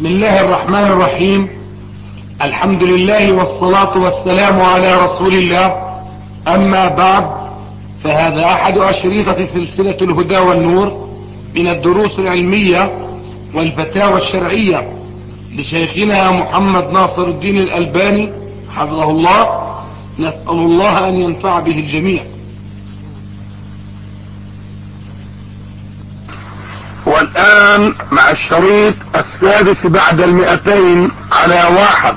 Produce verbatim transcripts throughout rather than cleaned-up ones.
بسم الله الرحمن الرحيم. الحمد لله والصلاة والسلام على رسول الله. أما بعد، فهذا أحد أشريطة سلسلة الهدى والنور من الدروس العلمية والفتاوى الشرعية لشيخنا محمد ناصر الدين الألباني حفظه الله. نسأل الله أن ينفع به الجميع. والآن مع الشريط السادس بعد المئتين على واحد.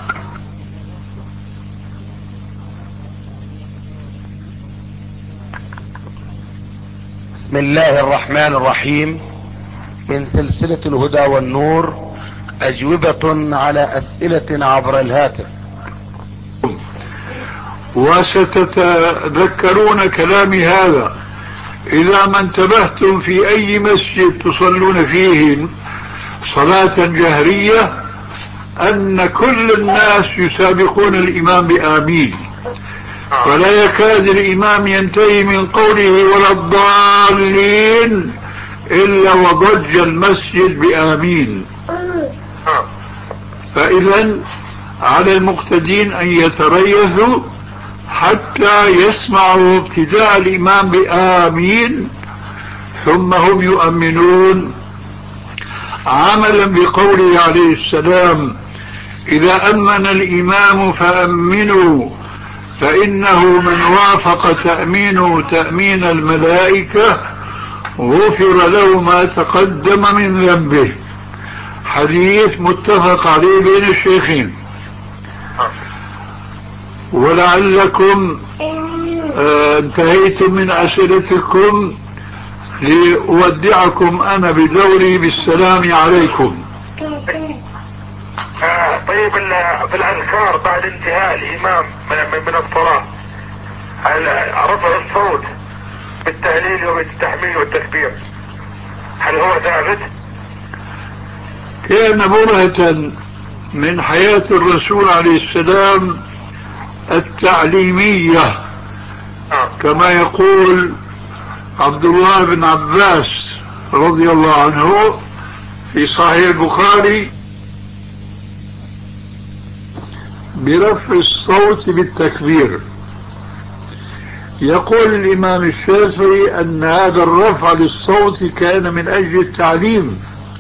بسم الله الرحمن الرحيم. من سلسلة الهدى والنور، أجوبة على أسئلة عبر الهاتف. وستتذكرون كلامي هذا إذا ما انتبهتم في أي مسجد تصلون فيه صلاة جهرية أن كل الناس يسابقون الإمام بآمين، ولا يكاد الإمام ينتهي من قوله ولا الضالين إلا وضج المسجد بآمين. فإذا على المقتدين أن يتريثوا حتى يسمعوا ابتداء الإمام بآمين، ثم هم يؤمنون عملا بقوله عليه السلام: إذا أمن الإمام فأمنوا فإنه من وافق تأمينه تأمين الملائكة غفر له ما تقدم من ذنبه. حديث متفق عليه بين الشيخين. ولعلكم آه انتهيتم من أسئلتكم لأودعكم أنا بدوري بالسلام عليكم. آه طيب، في الأذكار بعد انتهاء الإمام من, من الصلاة، رفع الصوت بالتهليل وبالتحميل والتكبير، هل هو ثابت؟ كان برهة من حياة الرسول عليه السلام التعليمية، كما يقول عبد الله بن عباس رضي الله عنه في صحيح البخاري: برفع الصوت بالتكبير. يقول الإمام الشافعي أن هذا الرفع للصوت كان من أجل التعليم،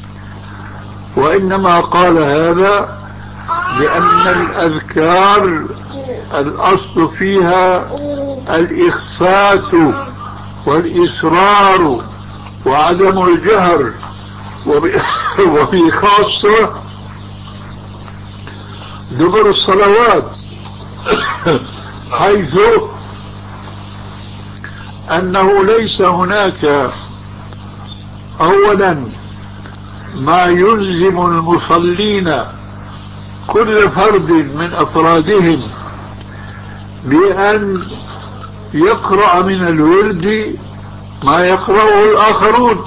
وإنما قال هذا لأن الأذكار الأصل فيها الإخفات والإصرار وعدم الجهر، وفي خاصة دبر الصلوات، حيث أنه ليس هناك أولا ما يلزم المصلين كل فرد من أفرادهم بأن يقرأ من الورد ما يقرأه الآخرون.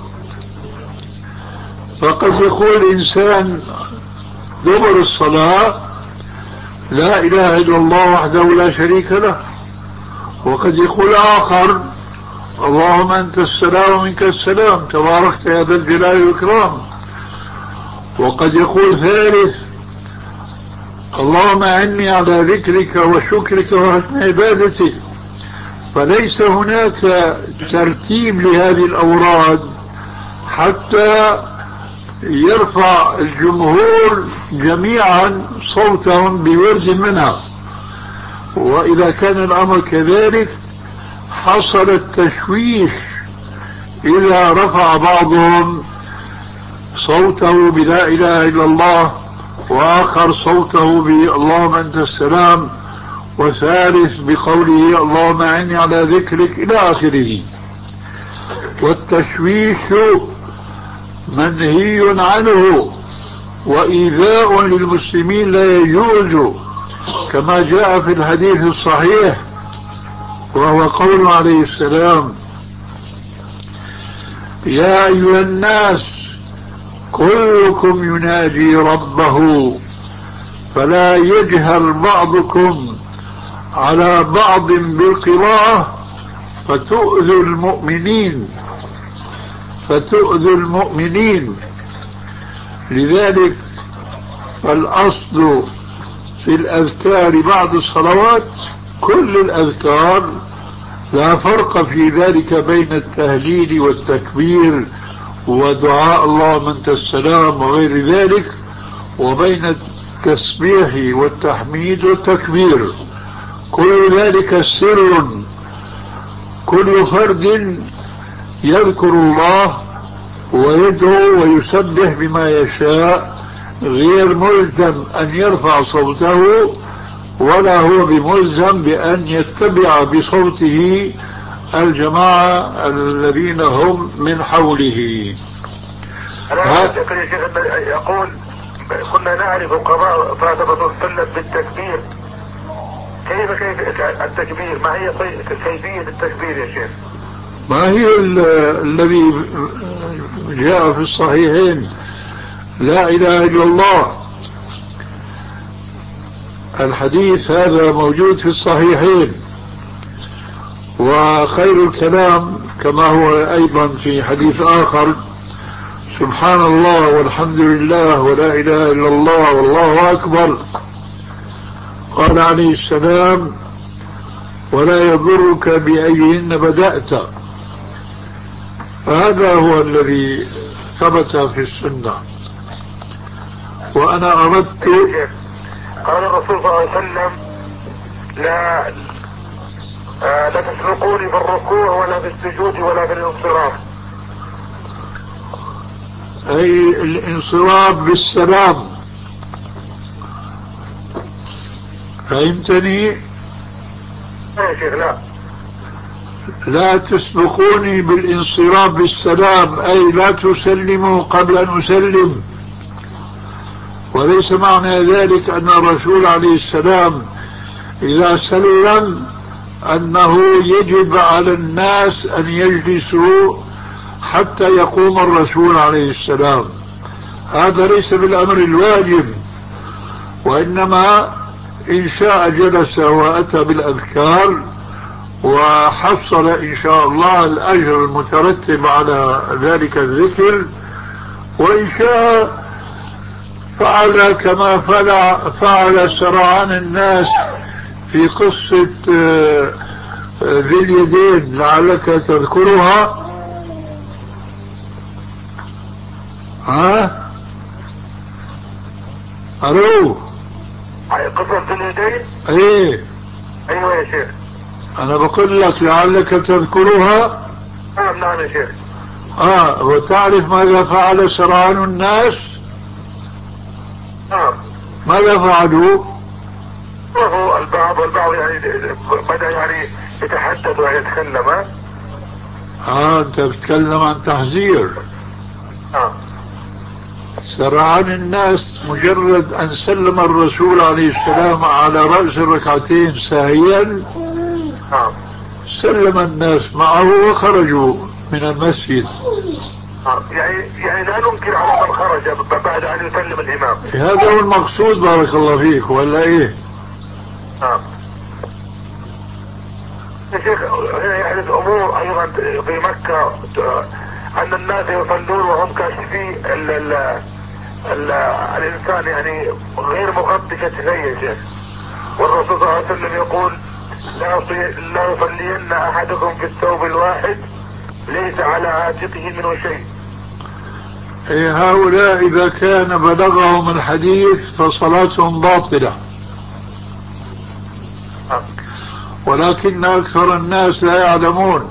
فقد يقول إنسان دبر الصلاة: لا إله إلا الله وحده لا شريك له. وقد يقول آخر: اللهم أنت السلام ومنك السلام تباركت يا ذا الجلال والإكرام. وقد يقول ثالث: اللهم أعني على ذكرك وشكرك وحسن عبادتك. فليس هناك ترتيب لهذه الأوراد حتى يرفع الجمهور جميعا صوتهم بورد منها. وإذا كان الأمر كذلك حصل التشويش إذا رفع بعضهم صوته بلا إله إلا الله، وآخر صوته باللهم أنت السلام، وثالث بقوله اللهم أعني على ذكرك إلى آخره. والتشويش منهي عنه وإيذاء للمسلمين لا يجوز، كما جاء في الحديث الصحيح، وهو قول عليه السلام: يا أيها الناس كلكم يناجي ربه فلا يجهر بعضكم على بعض بالقراءة فتؤذي المؤمنين فتؤذي المؤمنين. لذلك فالأصل في الأذكار بعد الصلوات كل الأذكار، لا فرق في ذلك بين التهليل والتكبير ودعاء اللهم أنت السلام وغير ذلك، وبين التسبيح والتحميد والتكبير، كل ذلك سر، كل فرد يذكر الله ويدعو ويسبح بما يشاء، غير ملزم أن يرفع صوته ولا هو بملزم بأن يتبع بصوته الجماعة الذين هم من حوله. أنا يقول كنا نعرف قضاء فاطمة صلى بالتكبير، كيف كيف التكبير؟ ما هي كيفية التكبير يا شيخ؟ ما هي الذي جاء في الصحيحين؟ لا إله إلا الله، الحديث هذا موجود في الصحيحين. وخير الكلام كما هو أيضا في حديث آخر: سبحان الله والحمد لله ولا إله إلا الله والله أكبر. قال عليه السلام: ولا يضرك بأيهن بدأت. فهذا هو الذي ثبت في السنة. وأنا أردت، قال الرسول صلى الله عليه وسلم: لا آه لا تسبقوني في الركوع ولا في السجود ولا في الانصراف. أي الانصراف بالسلام، فهمتني؟ يا شيخ لا لا تسبقوني بالانصراف بالسلام، أي لا تسلموا قبل أن أسلم. وليس معنى ذلك أن الرسول عليه السلام إذا سلم أنه يجب على الناس أن يجلسوا حتى يقوم الرسول عليه السلام، هذا ليس بالأمر الواجب، وإنما إن شاء جلس وأتى بالأذكار وحصل إن شاء الله الأجر المترتب على ذلك الذكر، وإن شاء فعل كما فعل, فعل سرعان الناس في قصة ذي اليدين، لعلك تذكرها. ها ألو، قصة ذي اليدين؟ ايه ايوه يا شيخ، انا بقول لك لعلك تذكرها. نعم نعم يا شيخ. اه وتعرف ماذا فعل سرعان الناس؟ نعم. ماذا فعلوا؟ وهو البعض والبعض يعني بدأ يعني يتحدث ويتكلم. اه انت بتتكلم عن تحذير. نعم. سرعان الناس مجرد ان سلم الرسول عليه السلام على رأس الركعتين ساهيا، نعم، سلم الناس معه وخرجوا من المسجد. يعني يعني لا ننكر على من خرج بعد ان يسلم الامام. هذا هو المقصود، بارك الله فيك، ولا ايه؟ نعم يا شيخ. هنا يحدث امور ايضا في مكة، ان الناس يصلون وهم كاشفين ال ال ال الانسان يعني غير مغطي كتفيه يا شيخ، والرسول صلى الله عليه وسلم يقول: لا يصلين احدكم في الثوب الواحد ليس على عاتقه منه شيء. إيه، هؤلاء إذا كان بلغهم الحديث فصلاتهم باطلة، ولكن أكثر الناس لا يعلمون،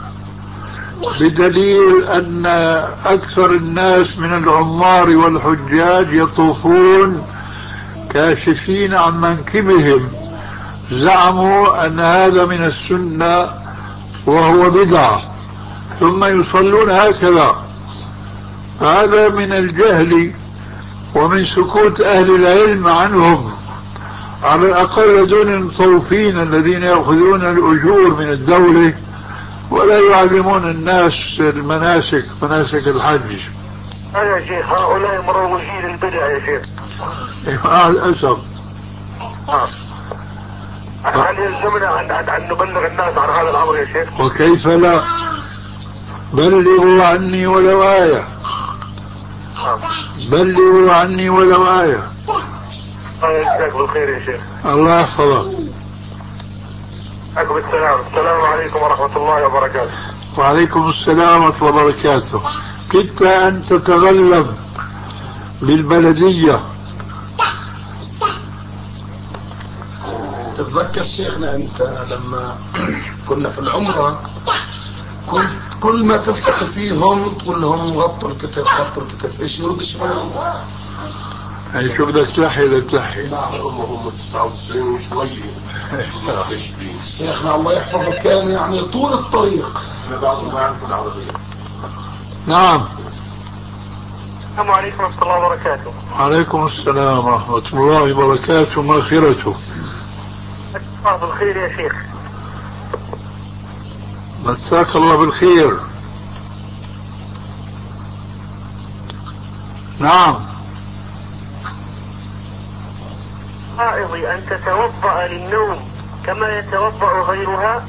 بدليل أن أكثر الناس من العمار والحجاج يطوفون كاشفين عن منكبهم، زعموا أن هذا من السنة وهو بدعة، ثم يصلون هكذا. هذا من الجهل ومن سكوت أهل العلم عنهم، على الأقل دون المطوفين الذين يأخذون الأجور من الدولة ولا يعلمون الناس المناسك، مناسك الحج. يا شيخ هؤلاء مروجين البدع يا شيخ. مع الأسف. هل يلزمنا أن نبلغ الناس عن هذا الأمر يا شيخ؟ وكيف لا، بلغوا عني ولو آية. بلغوا عني ولو آية. الله يجزاك بالخير يا شيخ. الله يحفظك. عليكم السلام. السلام عليكم ورحمة الله وبركاته. وعليكم السلام ورحمة الله وبركاته. كنت أن تتغلب بالبلدية. تتذكر شيخنا أنت لما كنا في العمرة كنت كل ما تفتح فيهم تقول لهم غطوا الكتف غطوا الكتف، ايش يرد شوي؟ يعني شو بدك تلحي بدك تلحي؟ هم تسعة وتسعين وشوية. شيخنا الله يحفظك كان يعني طول الطريق. أنا بعد ما أعرف العربية. نعم. السلام عليكم ورحمة الله وبركاته. وعليكم السلام ورحمة الله وبركاته. مغفرته. الله بالخير يا شيخ. مساك الله بالخير. نعم. حائض أن تتوضأ للنوم كما يتوضأ غيرها؟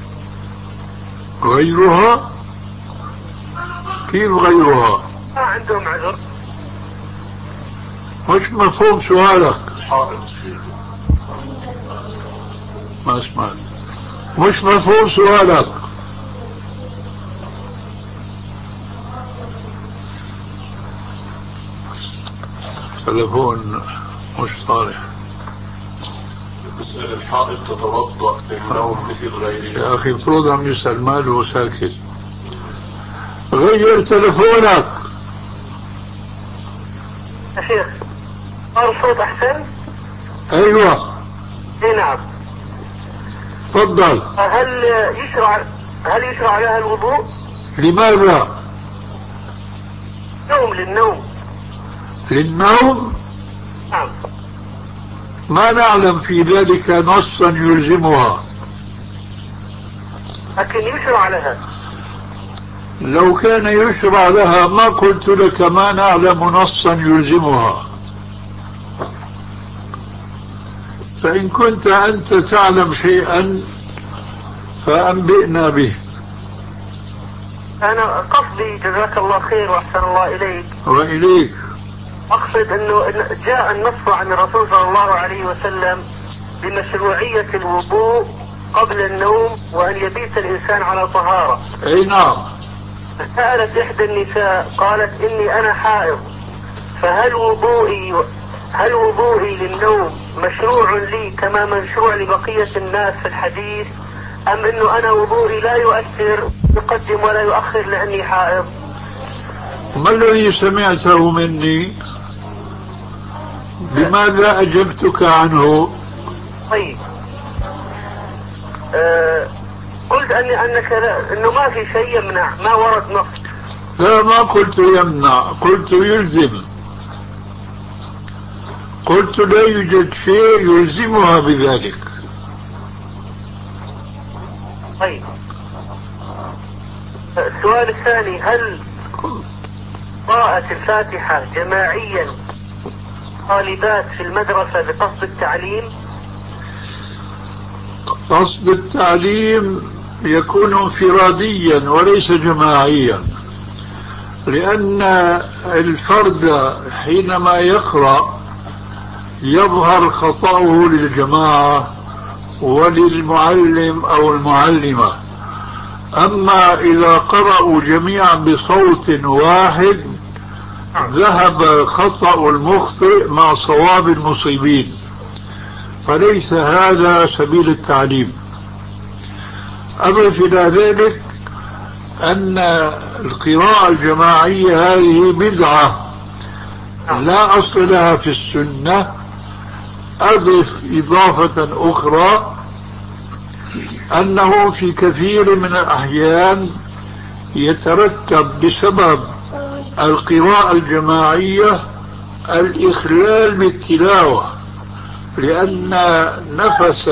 غيرها؟ كيف غيرها؟ ما عندهم عذر. مش مفهوم سؤالك. حائض ما اسمع. مش مفهوم سؤالك. تلفون مش صالح. بسأل الحائض تتوضأ للنوم مثل غيرها. يا أخي المفروض عم يسأل ماله ساكت. غير تلفونك. يا شيخ صار الصوت أحسن؟ أيوة. اي نعم. تفضل. هل يشرع هل يشرع لها الوضوء؟ لماذا؟ نوم للنوم. للنوم؟ نعم. ما نعلم في ذلك نصا يلزمها، لكن يشرع لها. لو كان يشرع لها ما قلت لك ما نعلم نصا يلزمها. فإن كنت أنت تعلم شيئا فأنبئنا به. أنا قصدي جزاك الله خير وأحسن الله إليك. وإليك. أقصد أنه جاء النص عن الرسول صلى الله عليه وسلم بمشروعية الوضوء قبل النوم وأن يبيت الإنسان على طهارة. أي نعم. سألت إحدى النساء قالت إني أنا حائض، فهل وضوئي هل وضوئي للنوم مشروع لي كما مشروع لبقية الناس في الحديث، أم إنه أنا وضوئي لا يؤثر يقدم ولا يؤخر لأني حائض؟ ما الذي سمعته مني؟ بماذا أجبتك عنه؟ طيب أه قلت أني أنك لا إنه ما في شيء يمنع، ما ورد نص. لا ما قلت يمنع، قلت يلزم. قلت لا يوجد شيء يلزمها بذلك. طيب السؤال الثاني، هل قراءة الفاتحة جماعيا طالبات في المدرسة بقصد التعليم؟ قصد التعليم يكون انفراديا وليس جماعيا، لأن الفرد حينما يقرأ يظهر خطأه للجماعة وللمعلم أو المعلمة. أما إذا قرأوا جميعا بصوت واحد ذهب خطأ المخطئ مع صواب المصيبين، فليس هذا سبيل التعليم. أضف إلى ذلك أن القراءة الجماعية هذه بدعة لا أصل لها في السنة. أضف إضافة أخرى أنه في كثير من الأحيان يترتب بسبب القراءة الجماعية الإخلال بالتلاوة، لأن نفس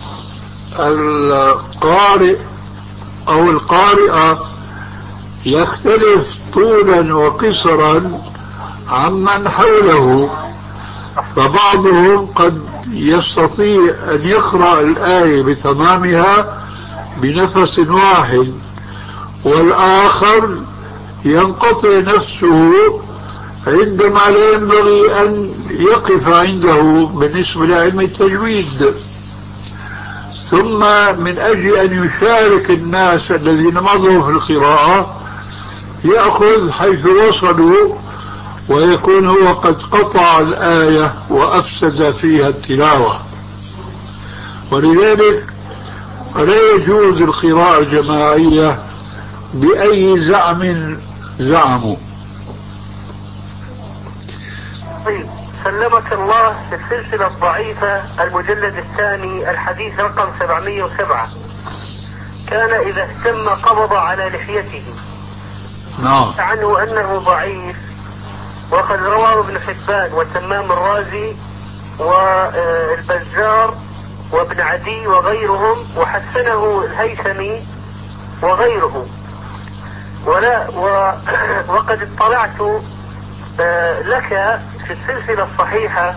القارئ أو القارئة يختلف طولا وقصرا عمن حوله، فبعضهم قد يستطيع أن يقرأ الآية بتمامها بنفس واحد، والآخر ينقطع نفسه عندما لا ينبغي أن يقف عنده بالنسبة لعلم التجويد. ثم من أجل أن يشارك الناس الذين مضوا في القراءة يأخذ حيث وصلوا، ويكون هو قد قطع الآية وأفسد فيها التلاوة. ولذلك لا يجوز القراءة الجماعية بأي زعم زعموا. طيب، سلمك الله، في السلسلة الضعيفة المجلد الثاني الحديث رقم سبعمائة وسبعة كان إذا اهتم قبض على لحيته. نعم. عنه أنه ضعيف، وقد رواه ابن حبان وتمام الرازي والبزار وابن عدي وغيرهم، وحسنه الهيثمي وغيره. ولا و وقد اطلعت لك في السلسلة الصحيحة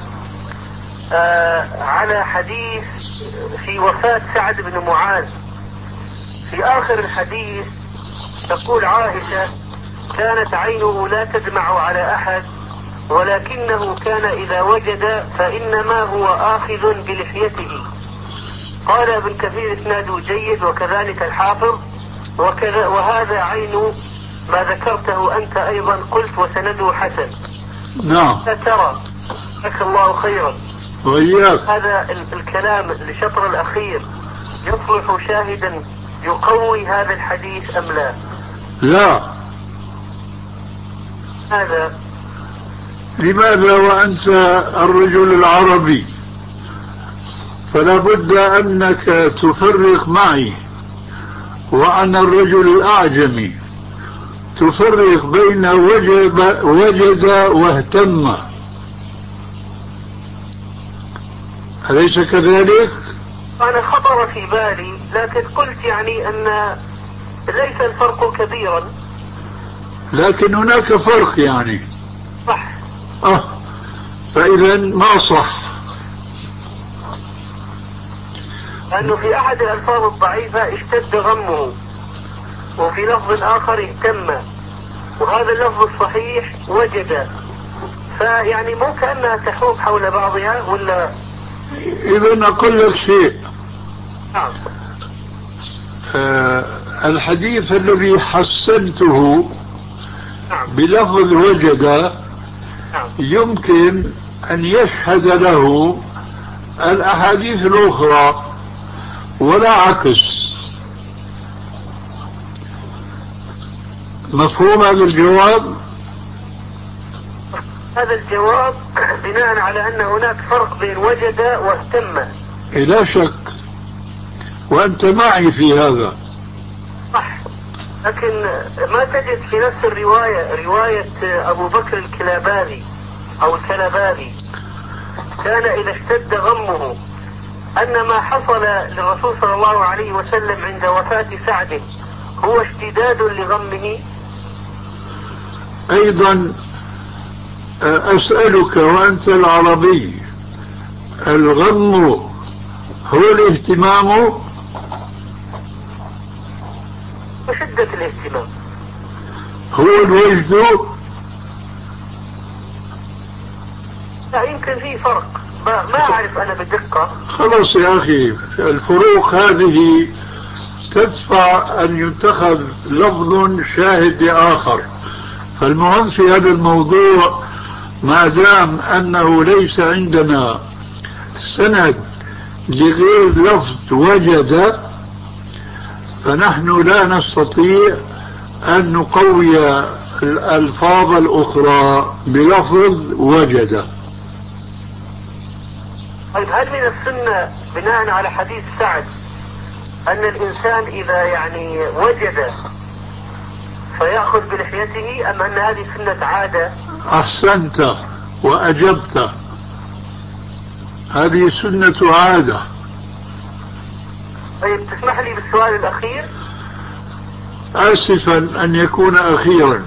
على حديث في وفاة سعد بن معاذ. في آخر الحديث تقول عائشة: كانت عينه لا تدمع على أحد، ولكنه كان إذا وجد فإنما هو آخذ بلحيته. قال ابن كثير: اسناده جيد، وكذلك الحافظ، وكذا وهذا عين ما ذكرته أنت أيضا قلت وسنده حسن. نعم. ترى جزاك الله خيرا. وإياك. هذا الكلام للشطر الأخير يصلح شاهدا يقوي هذا الحديث أم لا؟ لا. هذا لماذا وأنت الرجل العربي؟ فلا بد أنك تفرق معي، وأنا الرجل الأعجمي تفرق بين وجد, وجد واهتم، أليس كذلك؟ أنا خطر في بالي، لكن قلت يعني أن ليس الفرق كبيرا. لكن هناك فرق يعني. صح. أه فإذا ما صح، لأنه في أحد الألفاظ الضعيفة اشتد غمه، وفي لفظ آخر اهتم، وهذا اللفظ الصحيح وجد. فيعني مو كأنها تحوم حول بعضها ولا؟ إذا أقول لك شيء. نعم. آه الحديث الذي حسنته نعم. بلفظ وجد نعم. يمكن أن يشهد له الأحاديث الأخرى ولا عكس. مفهوم هذا الجواب؟ هذا الجواب بناء على أن هناك فرق بين وجد واهتم. لا شك، وأنت معي في هذا. صح. لكن ما تجد في نفس الرواية رواية أبو بكر الكلاباني أو الكلباني كان إذا اشتد غمه أن ما حصل للرسول صلى الله عليه وسلم عند وفاة سعد هو اشتداد لغمه. أيضا أسألك وأنت العربي، الغم هو الاهتمام وشدة الاهتمام؟ هو الوجد؟ لا، يمكن في فرق، ما, ما أعرف أنا بدقة. خلاص يا أخي، الفروق هذه تدفع أن يتخذ لفظ شاهد آخر. فالمهم في هذا الموضوع، ما دام أنه ليس عندنا سند لغير لفظ وجد، فنحن لا نستطيع أن نقوي الألفاظ الأخرى بلفظ وجد. طيب، هل من السنة بناء على حديث سعد أن الإنسان إذا يعني وجد فيأخذ بلحيته، أم أن هذه سنة عادة؟ أحسنت وأجبت، هذه سنة عادة. طيب، تسمح لي بالسؤال الأخير؟ آسفا أن يكون أخيرا.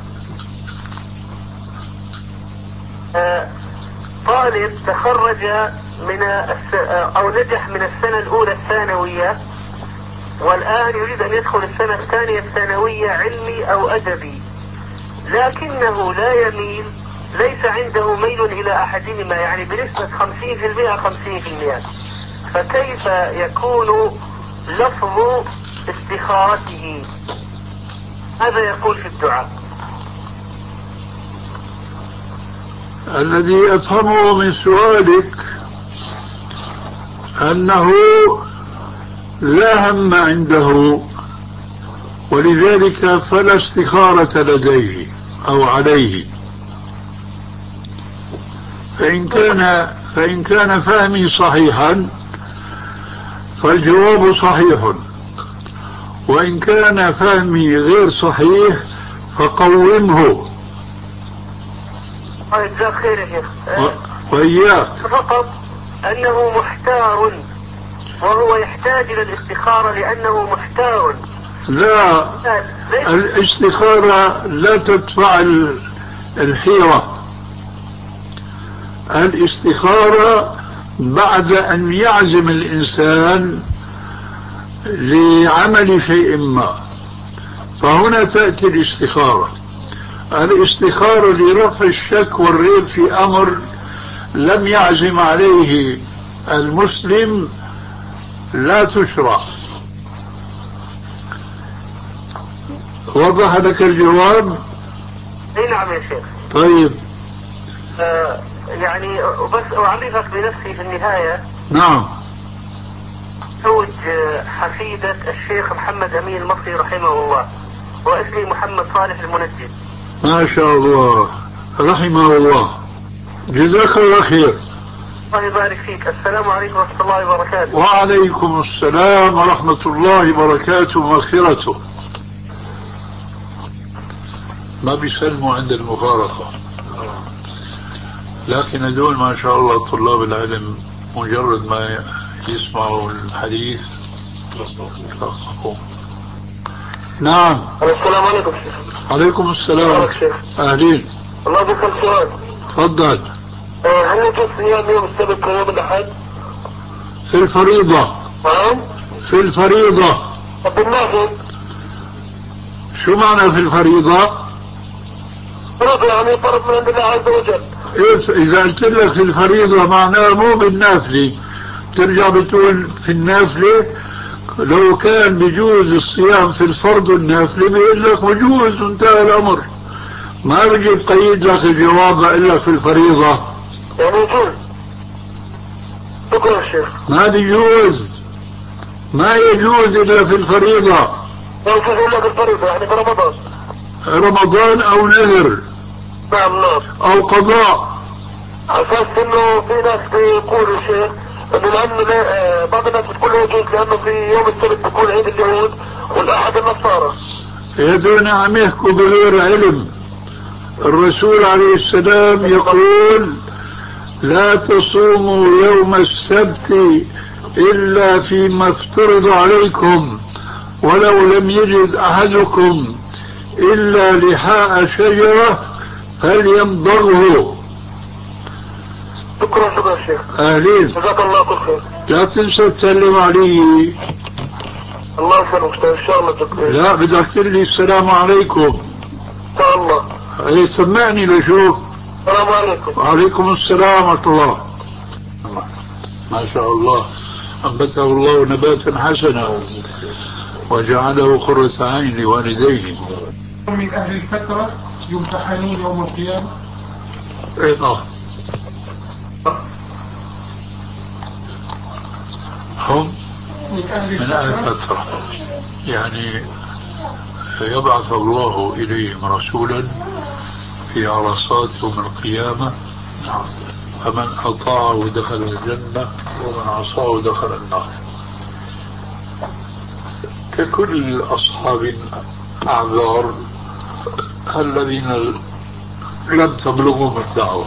آه طالب تخرج من الس... أو نجح من السنة الأولى الثانوية، والآن يريد أن يدخل السنة الثانية الثانوية علمي أو أدبي، لكنه لا يميل ليس عنده ميل إلى أحدهما، يعني بنسبة خمسين في المئة خمسين في المئة، فكيف يكون لفظ استخارته؟ هذا يقول في الدعاء. الذي أفهمه من سؤالك أنه لا هم عنده، ولذلك فلا استخارة لديه أو عليه. فإن كان فإن كان فهمي صحيحا فالجواب صحيح، وإن كان فهمي غير صحيح فقومه. جزاك خير يا شيخ. وإياك. فقط أنه محتار وهو يحتاج إلى الاستخارة لأنه محتار. لا، الاستخارة لا تدفع الحيرة. الاستخارة بعد أن يعزم الإنسان لعمل شيء ما، فهنا تأتي الاستخارة. الاستخارة لرفع الشك والريب في أمر لم يعزم عليه المسلم لا تشرع. وضح لك الجواب؟ اي نعم يا شيخ. طيب. آه يعني بس أعرفك بنفسي في النهاية. نعم. زوج حفيدة الشيخ محمد أمين المصري رحمه الله، واسمي محمد صالح المنجد. ما شاء الله، رحمه الله. جزاك الله خير. الله يبارك فيك. السلام عليكم ورحمة الله وبركاته. وعليكم السلام ورحمة الله وبركاته ومغفرته. ما بيسلموا عند المفارقة، لكن هذول ما شاء الله طلاب العلم مجرد ما يسمعوا الحديث يتلقفوا. نعم. السلام عليكم شيخ. عليكم السلام. أهلين. الله بكم سؤال. تفضل. هل يجوز صيام يوم السبت ويوم الأحد؟ في الفريضة. نعم. في الفريضة. طب النافل؟ شو معنى في الفريضة؟ فرض يعني فرض من عند الله عز وجل. إذا قلت لك في الفريضة معناه مو بالنافلة، ترجع بتقول في النافلة. لو كان بيجوز الصيام في الفرض والنافلة بيقول لك بجوز وانتهى الأمر. ما بيجي بقيد لك الجواب بقول لك في الفريضة. يعني يجوز. شكرا شيخ. ما بيجوز، ما يجوز إلا في الفريضة. لا يجوز إلا في الفريضة، يعني في رمضان. رمضان أو نذر. نعم نعم. أو قضاء. أساس إنه في ناس بيقولوا شيخ إنه لأنه بعض الناس بتقول يجوز لأنه في يوم السبت بيكون عيد اليهود والأحد النصارى. يدون عم يحكوا بغير علم. الرسول عليه السلام يقول: لا تصوموا يوم السبت إلا فيما افترض عليكم، ولو لم يجد أحدكم إلا لحاء شجرة فليمضغه. شكرا شكرا شيخ. أهلين. جزاك الله كل خير. لا تنسى تسلم علي. الله يسلمك ان شاء الله. شكرا. لا بدك تقول لي السلام عليكم. ان شاء الله. ايه سمعني لشوف. السلام عليكم. وعليكم السلام ورحمة الله. ما شاء الله، أنبته الله نباتا حسنا وجعله قرة عين لوالديه. من أهل الفترة يمتحنون يوم القيامة. ايه هم من أهل من أهل الفترة، يعني يبعث الله إليهم رسولا في عرصات يوم القيامة، فمن أطاعه دخل الجنة ومن عصاه دخل النار، ككل أصحاب الأعذار الذين لم تبلغهم الدعوة.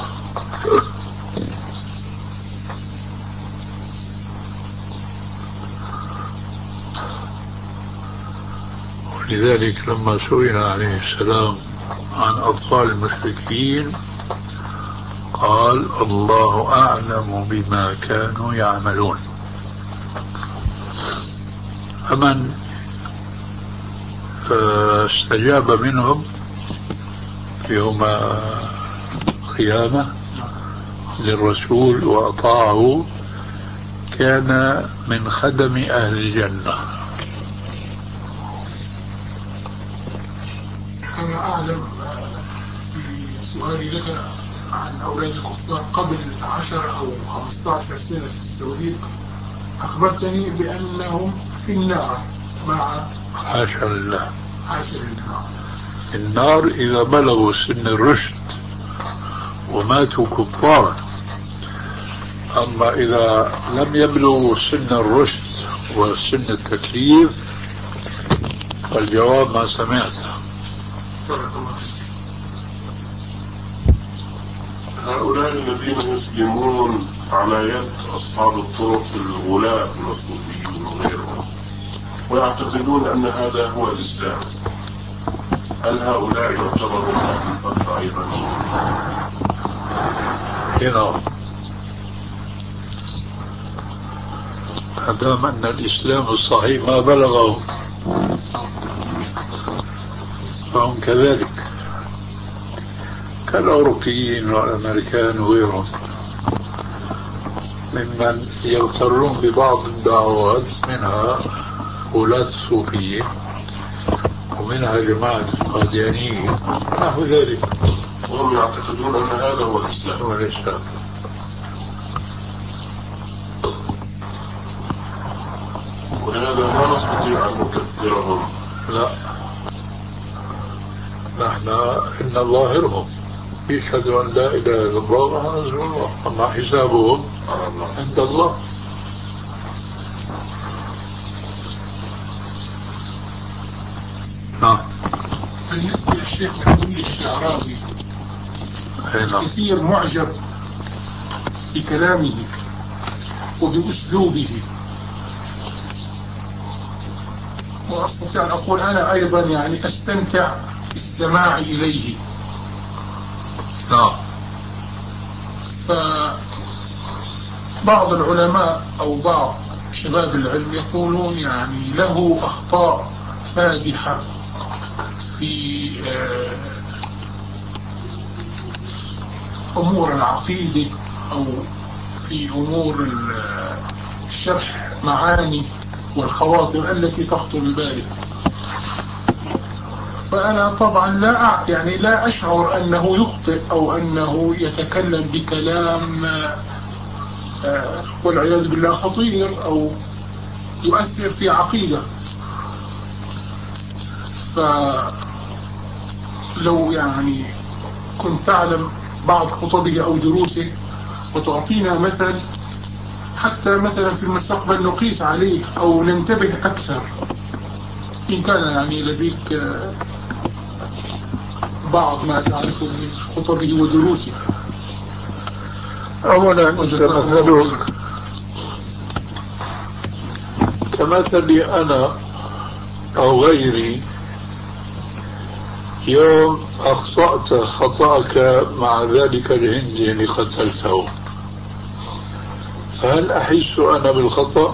لذلك لما سئل عليه السلام عن أطفال المشركين قال: الله أعلم بما كانوا يعملون. فمن استجاب منهم يوم القيامة للرسول وأطاعه كان من خدم أهل الجنة. أنا أعلم في سؤالي لك عن أولاد الكفار قبل عشر أو خمسة عشر سنة في السعودية، أخبرتني بأنهم في النار مع حاشا لله، حاشا لله، النار إذا بلغوا سن الرشد وماتوا كفارا. أما إذا لم يبلغوا سن الرشد وسن التكليف فالجواب ما سمعته. هؤلاء الذين يسلمون على يد أصحاب الطرق الغلاة من الصوفيين وغيرهم ويعتقدون أن هذا هو الإسلام، هل هؤلاء يعتبرون أهل الفتح أيضا؟ هنا أدام أن الإسلام الصحيح ما بلغهم فهم كذلك كالأوروبيين والأمريكان وغيرهم ممن يغترون ببعض الدعوات، منها ولاة الصوفية ومنها جماعة القاديانيين نحو ذلك، وهم يعتقدون أن هذا هو الإسلام. هو الإسلام. ولهذا ما نستطيع أن نكفرهم. لا، نحن إن ظاهرهم يشهدوا أن لا إله إلا الله وأن رسول الله، أما حسابهم عند الله. نعم. بالنسبة للشيخ محمود الشعراوي كثير معجب بكلامه وبأسلوبه، وأستطيع أن أقول أنا أيضا يعني أستمتع بالسماع إليه. نعم. فبعض العلماء أو بعض شباب العلم يقولون يعني له أخطاء فادحة في أمور العقيدة أو في أمور الشرح معاني والخواطر التي تخطر بباله. فأنا طبعا لا أع... يعني لا أشعر أنه يخطئ أو أنه يتكلم بكلام آه والعياذ بالله خطير أو يؤثر في عقيدة. فلو يعني كنت تعلم بعض خطبه أو دروسه وتعطينا مثل حتى مثلا في المستقبل نقيس عليه أو ننتبه أكثر، إن كان يعني لديك بعض ما تعرفه من خطبه ودروسه. أولا كمثلك كمثلي أنا أو غيري، يوم أخطأت خطأك مع ذلك الهندي اللي قتلته، فهل أحس أنا بالخطأ؟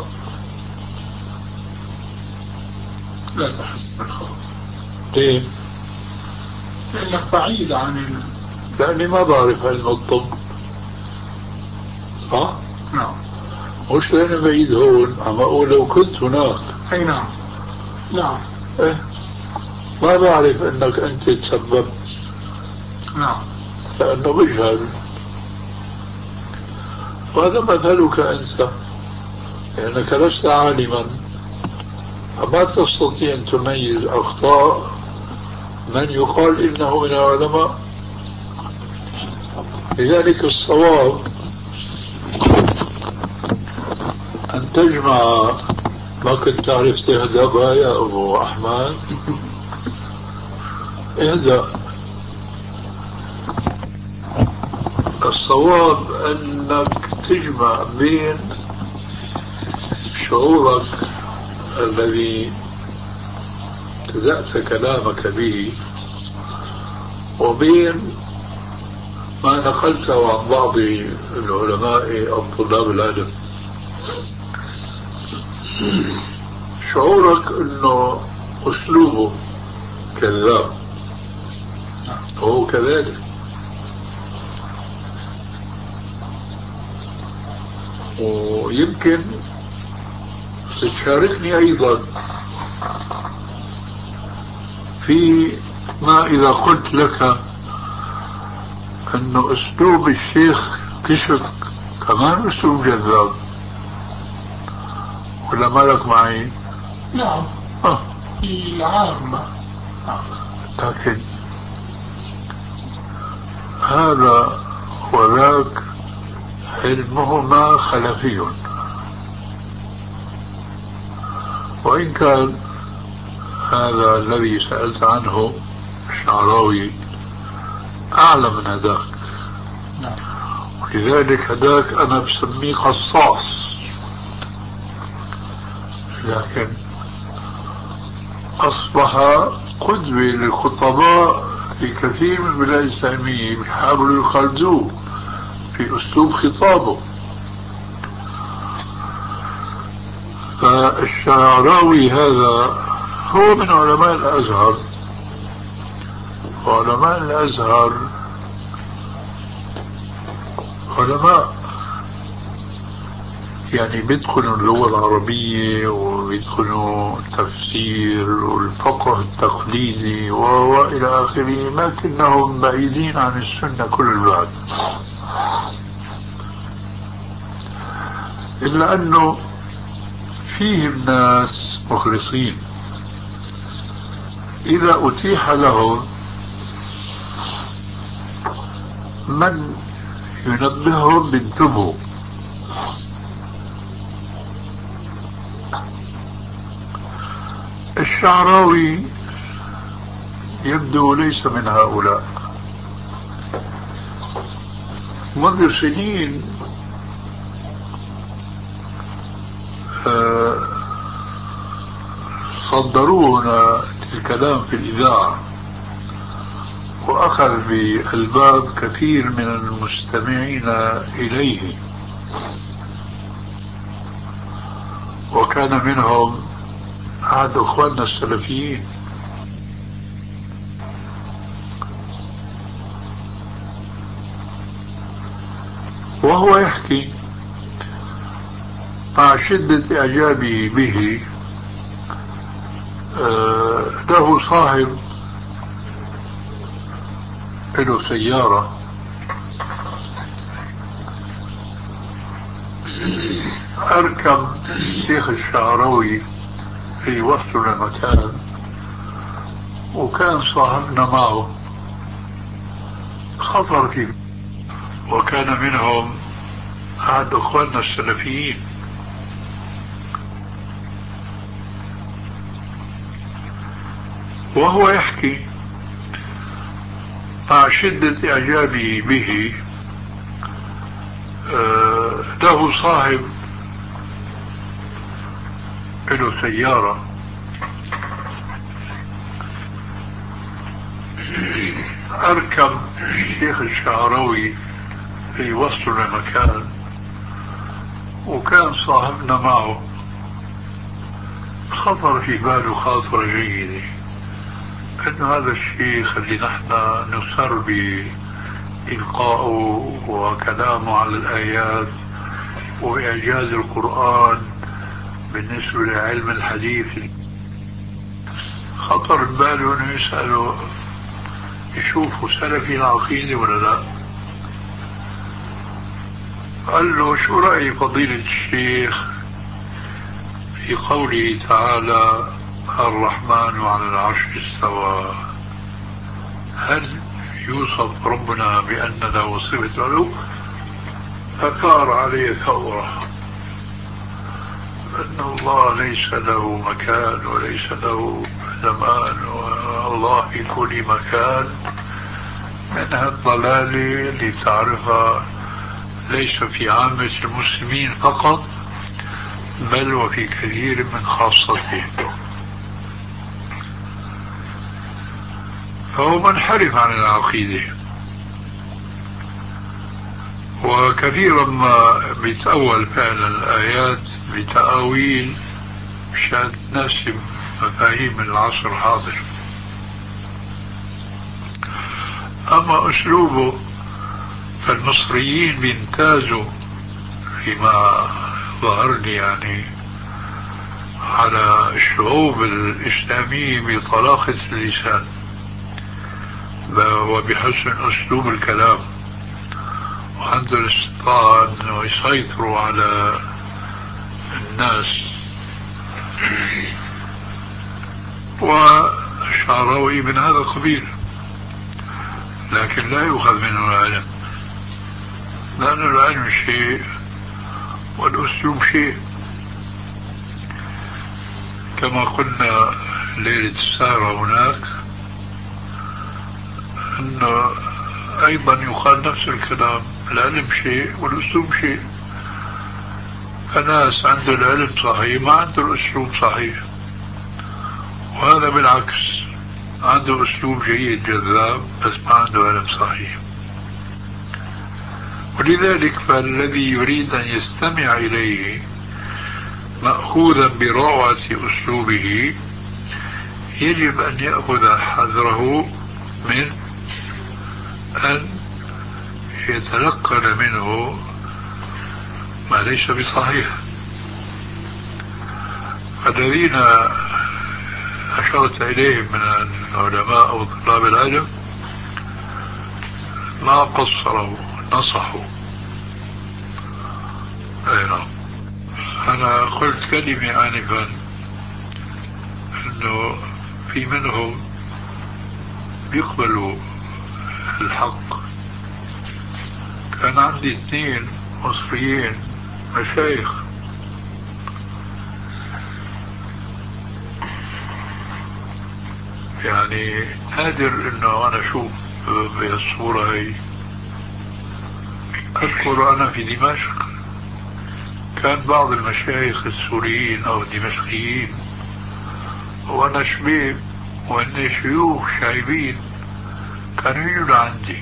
لا تحس بالخطأ. ليه؟ لأنك بعيد عن ال... لأني ما بعرف علم الطب. ها؟ نعم. مش لأني بعيد هون، عم أقول لو كنت هناك. أي نعم. نعم. إيه؟ ما بعرف أنك أنت تسببت. نعم. لأنه بجهل. وهذا مثلك أنت، لأنك لست عالما فما تستطيع أن تميز أخطاء من يقال إنه من العلماء. لذلك الصواب أن تجمع ما كنت تعرف تهدى بها يا أبو أحمد. اهدأ. الصواب أنك تجمع بين شعورك الذي ابتدأت كلامك به وبين ما نقلته عن بعض العلماء أو طلاب العلم. شعورك أنه أسلوبه كذاب وهو كذلك، ويمكن تشاركني أيضا في ما إذا قلت لك أنه أسلوب الشيخ كشك كمان أسلوب جذاب، ولا مالك معي؟ نعم. آه. في العامة. لكن هذا وذاك علمهما خلفي، وإن كان هذا الذي سألت عنه الشعراوي أعلى من هذاك، ولذلك هذاك أنا بسميه قصاص، لكن أصبح قدوة للخطباء في كثير من البلاد الإسلامية، بيحاولوا يخرجوه في أسلوب خطابه. فالشعراوي هذا هو من علماء الأزهر، وعلماء الأزهر علماء يعني بيدخلوا اللغة العربية وبيدخلوا التفسير والفقه التقليدي وإلى آخره، لكنهم بعيدين عن السنة كل البعد. إلا أنه فيهم ناس مخلصين إذا أتيح لهم من ينبههم بانتبهوا. الشعراوي يبدو ليس من هؤلاء. منذ سنين صدرونا الكلام في الإذاعة، وأخذ بألباب كثير من المستمعين إليه، وكان منهم أحد أخواننا السلفيين. وهو يحكي مع شدة إعجابه به آه له صاحب له سيارة أركب الشيخ الشعراوي في وصل المكان، وكان صاحبنا معه خطر فيه، وكان منهم أحد أخواننا السلفيين. وهو يحكي مع شدة إعجابه به آه له صاحب له سيارة أركب الشيخ الشعراوي في وصل المكان، وكان صاحبنا معه خطر في باله خاطرة جيدة أن هذا الشيخ اللي نحن نسر بإلقائه وكلامه على الآيات وإعجاز القرآن بالنسبة لعلم الحديث، خطر بباله أنه يسأله يشوفوا سلفي العقيدة ولا لا. قال له شو رأي فضيلة الشيخ في قوله تعالى الرحمن على العرش استوى، هل يوصف ربنا بأن له صفة علو؟ فثار عليه ثورة أن الله ليس له مكان وليس له زمان، والله في كل مكان، منها الضلالة اللي تعرفها ليس في عامة المسلمين فقط بل وفي كثير من خاصتهم. فهو منحرف عن العقيدة، وكثيرا ما بيتأول فعلا الآيات بتأويل مشان تناسب مفاهيم العصر الحاضر. أما أسلوبه فالمصريين بيمتازوا فيما ظهر لي يعني على الشعوب الإسلامية بطلاقة اللسان وبحسن أسلوب الكلام، وعنده الاستطاعة أنه يسيطروا على الناس. والشعراوي من هذا القبيل، لكن لا يؤخذ منه العلم، لأن العلم شيء والأسلوب شيء. كما قلنا ليلة السهرة هناك أنه أيضا يقال نفس الكلام، العلم شيء والأسلوب شيء. فناس عنده العلم صحيح ما عنده الأسلوب صحيح، وهذا بالعكس عنده أسلوب جيد جذاب بس ما عنده علم صحيح. ولذلك فالذي يريد أن يستمع إليه مأخوذا بروعة أسلوبه يجب أن يأخذ حذره من أن يتلقن منه ما ليس بصحيح. الذين أشرت إليهم من العلماء أو طلاب العلم ما قصروا، نصحوا. أي نعم. أنا قلت كلمة آنفا أنه في منهم بيقبلوا الحق. كان عندي اثنين مصريين مشايخ يعني قادر انه انا اشوف بالصورة هي. اذكر انا في دمشق كان بعض المشايخ السوريين او الدمشقيين وانا شبيب واني شيوخ شايبين كانوا يجوا لعندي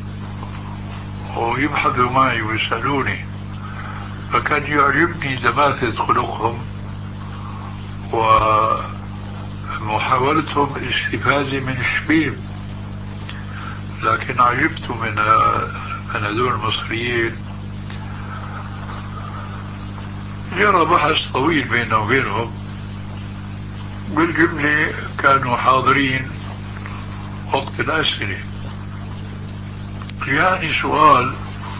ويبحثوا معي ويسألوني، فكان يعجبني دماثة خلقهم ومحاولتهم الاستفادة من الشبيب. لكن عجبت من من هذول المصريين. جرى بحث طويل بيننا وبينهم، بالجملة كانوا حاضرين وقت الأسئلة. يعني سؤال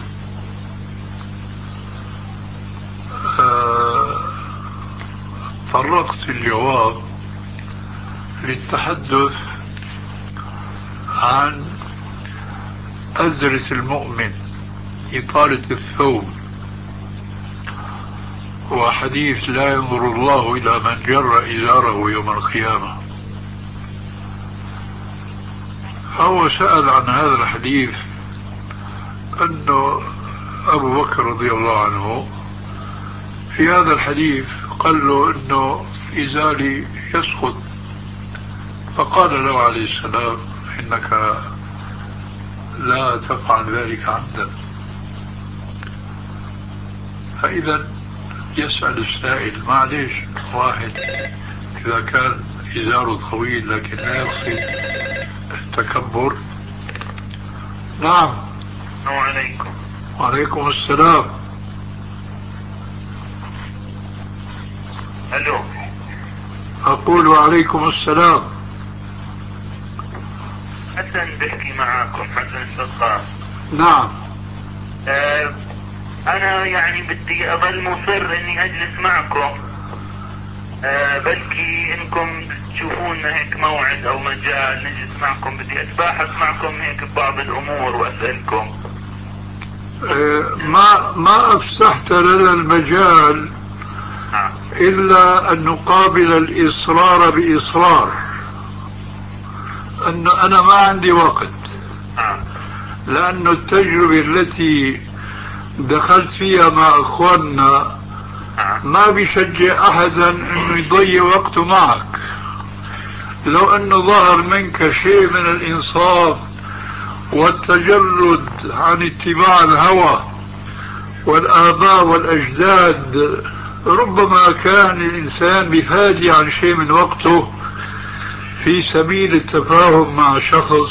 طرقت الجواب للتحدث عن أزرة المؤمن، إطالة الثوب، وحديث لا ينظر الله إلى من جر إزاره يوم القيامة. هو سأل عن هذا الحديث أنه أبو بكر رضي الله عنه في هذا الحديث قال له أنه إزاري يسقط، فقال له عليه السلام إنك لا تفعل ذلك عمدا. فإذا يسأل السائل معليش واحد إذا كان إزاره طويل لكن لا يقصد التكبر. نعم. السلام عليكم. وعليكم السلام. الو. أقول وعليكم السلام. حسن بحكي معاكم، حسن الصقار. نعم. آه أنا يعني بدي أظل مصر إني أجلس معكم، آه بلكي إنكم تشوفونا هيك موعد أو مجال نجلس معكم. بدي أتباحث معكم هيك ببعض الأمور وأسألكم. ما ما أفسحت لنا المجال إلا أن نقابل الإصرار بإصرار، أن أنا ما عندي وقت، لأن التجربة التي دخلت فيها مع أخواننا ما بيشجع أحدا أنه يضيع وقته معك. لو أنه ظهر منك شيء من الإنصاف والتجرد عن اتباع الهوى والآباء والأجداد، ربما كان الإنسان بفادي عن شيء من وقته في سبيل التفاهم مع شخص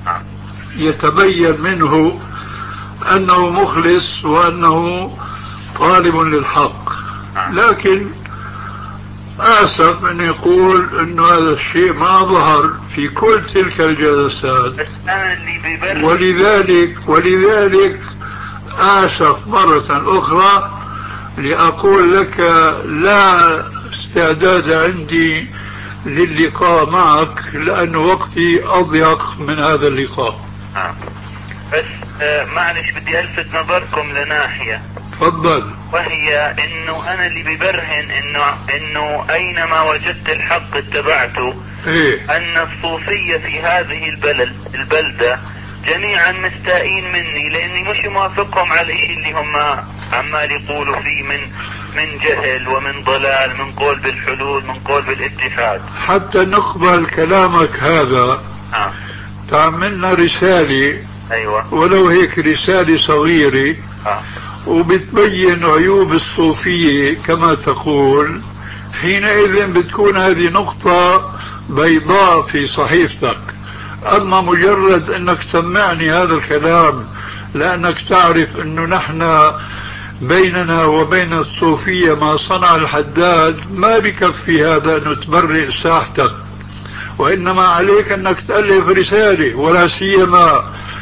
يتبين منه أنه مخلص وأنه طالب للحق. لكن آسف أن يقول أنه هذا الشيء ما ظهر في كل تلك الجلسات، ولذلك ولذلك آسف مرة أخرى لأقول لك لا استعداد عندي للقاء معك لأن وقتي أضيق من هذا اللقاء. آه. بس آه معلش بدي ألفت نظركم لناحية. تفضل. وهي انه انا اللي ببرهن انه انه اينما وجدت الحق اتبعته. إيه؟ ان الصوفية في هذه البلد البلدة جميعا مستائين مني لاني مش موافقهم على الاشي اللي هم عمال يقولوا فيه من من جهل ومن ضلال، من قول بالحلول، من قول بالاتحاد. حتى نقبل كلامك هذا آه. تعملنا رسالة. ايوه. ولو هيك رسالة صغيرة. آه. وبتبين عيوب الصوفية كما تقول، حينئذ بتكون هذه نقطة بيضاء في صحيفتك. أما مجرد أنك سمعني هذا الكلام لأنك تعرف أنه نحن بيننا وبين الصوفية ما صنع الحداد، ما بكفي هذا أنه تبرئ ساحتك، وإنما عليك أنك تألف رسالة، ولا سيما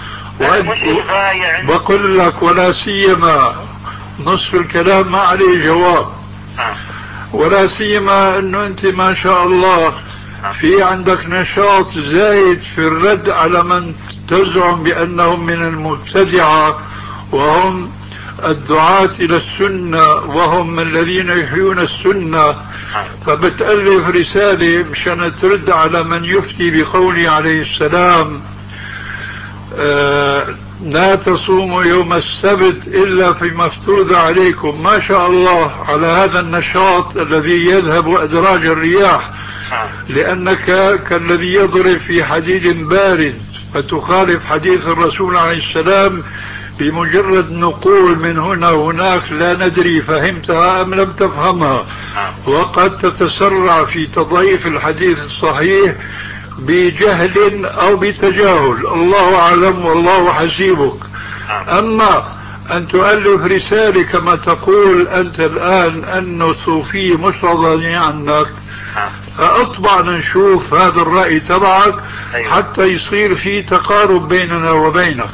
بقول لك ولا سيما نصف الكلام ما عليه جواب، ولا سيما انه انت ما شاء الله في عندك نشاط زايد في الرد على من تزعم بانهم من المبتدعة وهم الدعاة الى السنة وهم الذين يحيون السنة. فبتألف رسالة مشان ترد على من يفتي بقوله عليه السلام آه لا تصوموا يوم السبت إلا فيما افترض عليكم. ما شاء الله على هذا النشاط الذي يذهب أدراج الرياح، لأنك كالذي يضرب في حديد بارد فتخالف حديث الرسول عليه السلام بمجرد نقول من هنا وهناك لا ندري فهمتها أم لم تفهمها، وقد تتسرع في تضعيف الحديث الصحيح بجهل أو بتجاهل، الله أعلم والله حسيبك. أما أن تؤلف رسالة كما تقول أنت الآن أن الصوفي مش راضي عنك، فأطبع نشوف هذا الرأي تبعك حتى يصير في تقارب بيننا وبينك.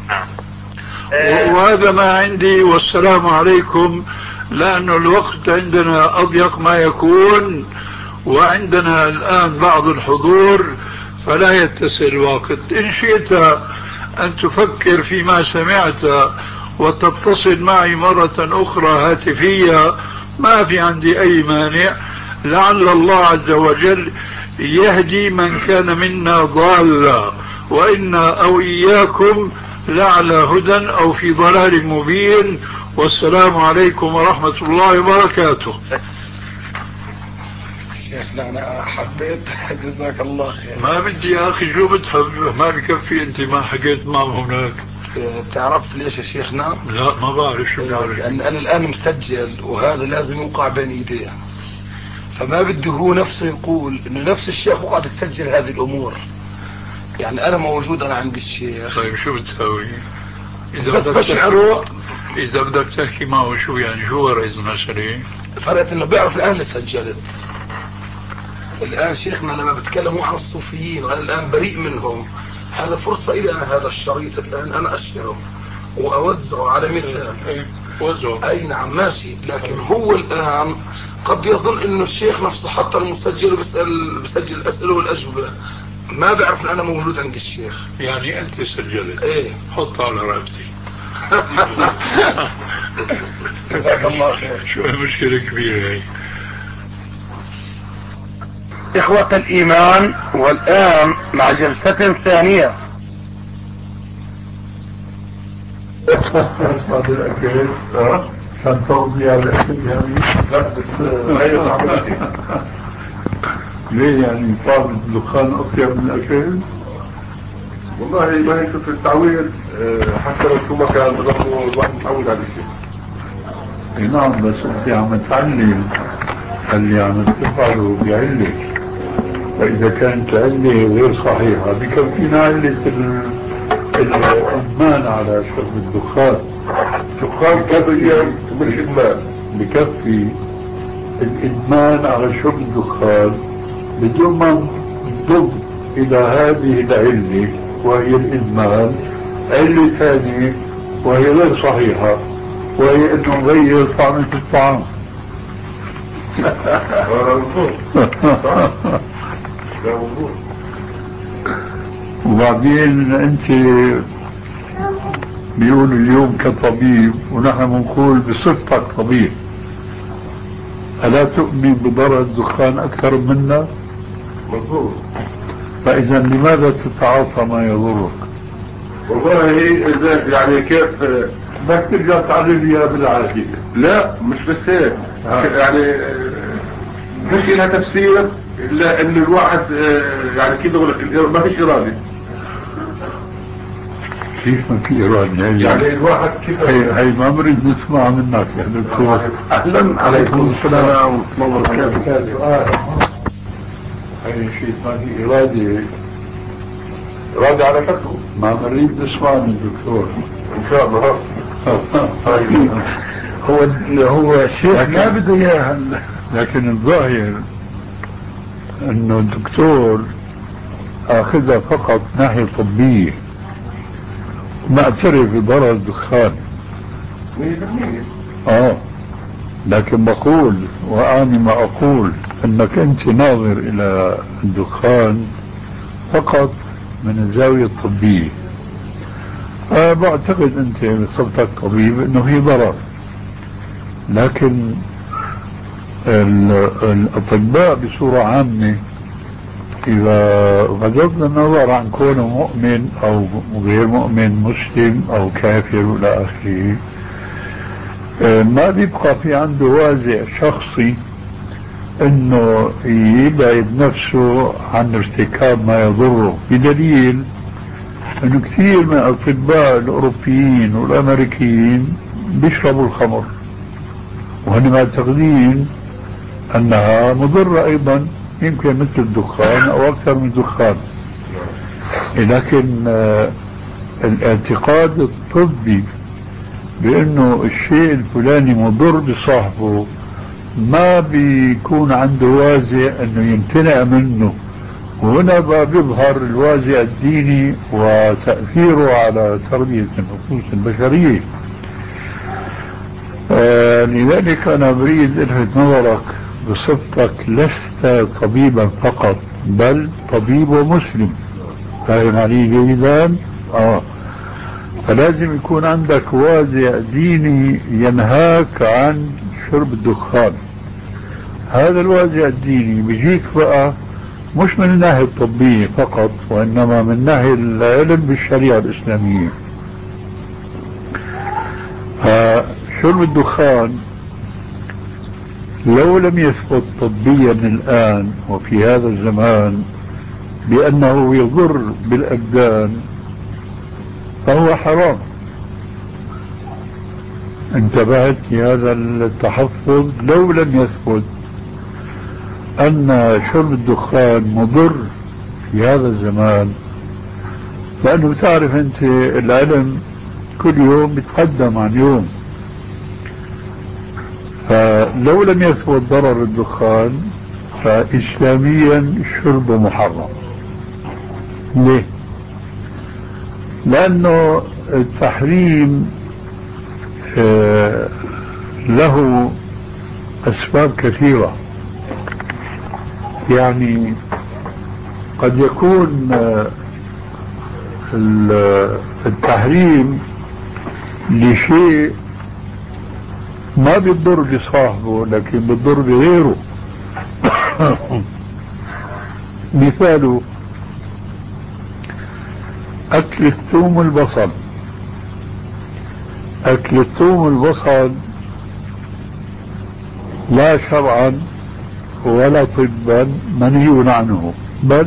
وهذا ما عندي، والسلام عليكم، لأن الوقت عندنا أضيق ما يكون وعندنا الآن بعض الحضور فلا يتسع الوقت. إن شئت أن تفكر فيما سمعت وتتصل معي مرة أخرى هاتفية ما في عندي أي مانع، لعل الله عز وجل يهدي من كان منا ضالا، وإنا أو إياكم لعلى هدى أو في ضلال مبين. والسلام عليكم ورحمة الله وبركاته. شيخنا أنا حبيت جزاك الله خير. ما بدي يا أخي شو بتحب، ما بكفي أنت ما حكيت معه هناك. تعرف ليش يا شيخنا؟ لا ما بعرف شو بعرف. لأن أنا الآن مسجل وهذا لازم يوقع بين إيديه، فما بدي هو نفسه يقول إنه نفس الشيخ وقعد يسجل هذه الأمور. يعني أنا موجود أنا عند الشيخ. طيب شو بتسوي؟ إذا بس بشعره إذا بدك تحكي معه شو يعني شو ورز المسألة؟ فرقت إنه بيعرف الآن اللي سجلت. الآن شيخنا لما بتكلموا عن الصوفيين وأنا الآن بريء منهم، هذا فرصة إلي أنا هذا الشريط الآن أنا أشهره وأوزعه على مثال. وزعه. أي نعم ماشي، لكن هو الآن قد يظن إنه الشيخ نفسه حتى المسجل بيسأل بسجل الأسئلة والأجوبة، ما بعرف إن أنا موجود عند الشيخ. يعني أنت سجلت؟ إيه. حط على رقبتي. جزاك الله خير. شو مشكلة كبيرة هي. إخوة الإيمان، والآن مع جلسة ثانية. بعد الأكل عشان تغضي على الأكل يعني. لا بس ليه يعني طعم الدخان أطيب من الأكل؟ والله ما هي شوف التعويض حتى لو شو ما كان برضه الواحد متعود على الشيء. نعم بس انت عم تعلم اللي عم تفعله بعلة، فإذا كانت علة غير صحيحة بكفينا علة الإدمان على شرب الدخان. الدخان كافية مش إدمان. بكفي الإدمان على شرب الدخان بدون ما نضم إلى هذه العلة وهي الإدمان علة ثانية وهي غير صحيحة، وهي أنه نغير طعمة الطعام. وبعدين أنت بيقول اليوم كطبيب ونحن بنقول بصفتك طبيب، ألا تؤمن بضرر الدخان أكثر منا؟ مظبوط. فإذا لماذا تتعاطى ما يضرك؟ والله إذا يعني كيف بدك ترجع تعلم لي بالعافية. لا مش بس هيك يعني مش لها تفسير إلا إن الواحد يعني كيف أقول لك ما فيش إرادة. كيف ما في إرادة؟ يعني, يعني الواحد كيف هي, هي ما بريد نسمع منك يا دكتور. أهلا عليكم السلام ورحمة الله وبركاته. هي شيء ما في إرادة، إرادة على فكره ما بريد نسمع من الدكتور إن شاء الله. هو هو شيء ما بده إياه. لكن الظاهر إنه الدكتور أخذها فقط ناحية طبية، معترف بضرر الدخان. اه لكن بقول وأعني ما أقول أنك أنت ناظر إلى الدخان فقط من الزاوية الطبية. فبعتقد أنت بصفتك طبيب أنه في ضرر، لكن الأطباء بصورة عامة إذا غضبنا النظر عن كونه مؤمن أو غير مؤمن، مسلم أو كافر إلى آخره، ما بيبقى في عنده وازع شخصي انه يبعد نفسه عن ارتكاب ما يضره، بدليل انه كثير من الاطباء الاوروبيين والامريكيين بيشربوا الخمر وهن معتقدين انها مضرة ايضا، يمكن مثل الدخان او اكثر من الدخان. لكن الاعتقاد الطبي بانه الشيء الفلاني مضر بصاحبه ما بيكون عنده وازع انه يمتنع منه، وهنا بيظهر الوازع الديني وتأثيره على تربية النفوس البشرية. آه لذلك انا بريد الفت نظرك بصفتك لست طبيبا فقط بل طبيب ومسلم، فاهم علي جيدا؟ اه فلازم يكون عندك وازع ديني ينهاك عن شرب الدخان. هذا الوازع الديني بيجيك بقى مش من الناحية الطبية فقط، وإنما من ناحية العلم بالشريعة الإسلامية. فشرب الدخان لو لم يثبت طبيا الآن وفي هذا الزمان بأنه يضر بالأبدان فهو حرام. انتبهت لهذا التحفظ؟ لو لم يثبت أن شرب الدخان مضر في هذا الزمان، لأنه تعرف أنت العلم كل يوم بيتقدم عن يوم، فلو لم يثبت ضرر الدخان فإسلاميا شربه محرم. ليه؟ لأنه التحريم له أسباب كثيرة. يعني قد يكون التحريم لشيء ما بيضر بصاحبه لكن بيضر بغيره. مثاله أكل الثوم والبصل. أكل الثوم والبصل لا شرعا ولا طبا منهي عنه، بل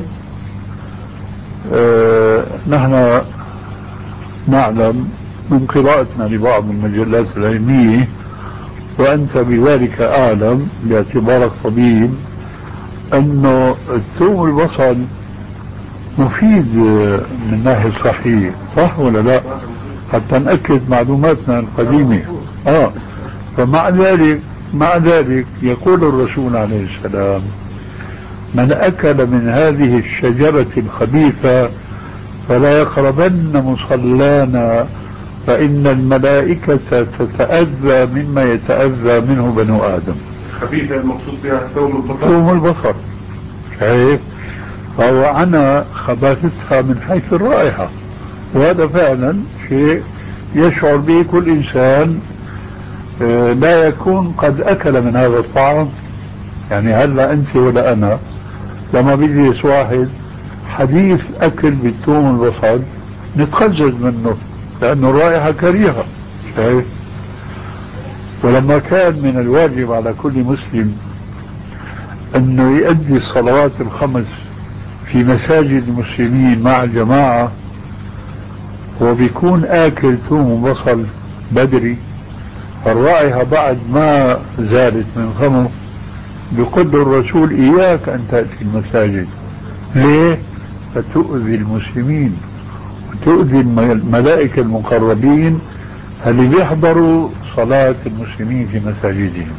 آه نحن نعلم من قراءتنا لبعض المجلات العلمية، وأنت بذلك أعلم باعتبارك طبيب، أنه الثوم والبصل مفيد من ناحية صحية، صح ولا لا؟ حتى نأكد معلوماتنا القديمة. آه فمع ذلك مع ذلك يقول الرسول عليه السلام: من أكل من هذه الشجرة الخبيثة فلا يقربن مصلانا فإن الملائكة تتأذى مما يتأذى منه بنو آدم. خبيثة المقصود بها ثوم البصر. ثوم البصر، شايف؟ فهو عنا خباثتها من حيث الرائحة، وهذا فعلا شيء يشعر به كل إنسان لا يكون قد أكل من هذا الطعام. يعني هلا أنت ولا أنا لما بيجلس واحد حديث أكل بالثوم والبصل نتخزز منه لأنه الرائحة كريهة، شايف؟ ولما كان من الواجب على كل مسلم أنه يؤدي الصلوات الخمس في مساجد المسلمين مع الجماعة وبيكون آكل ثوم وبصل بدري، الرائحة بعد ما زالت من فمه، بيقول الرسول: إياك أن تأتي المساجد. ليه؟ فتؤذي المسلمين وتؤذي الملائكة المقربين اللي بيحضروا صلاة المسلمين في مساجدهم.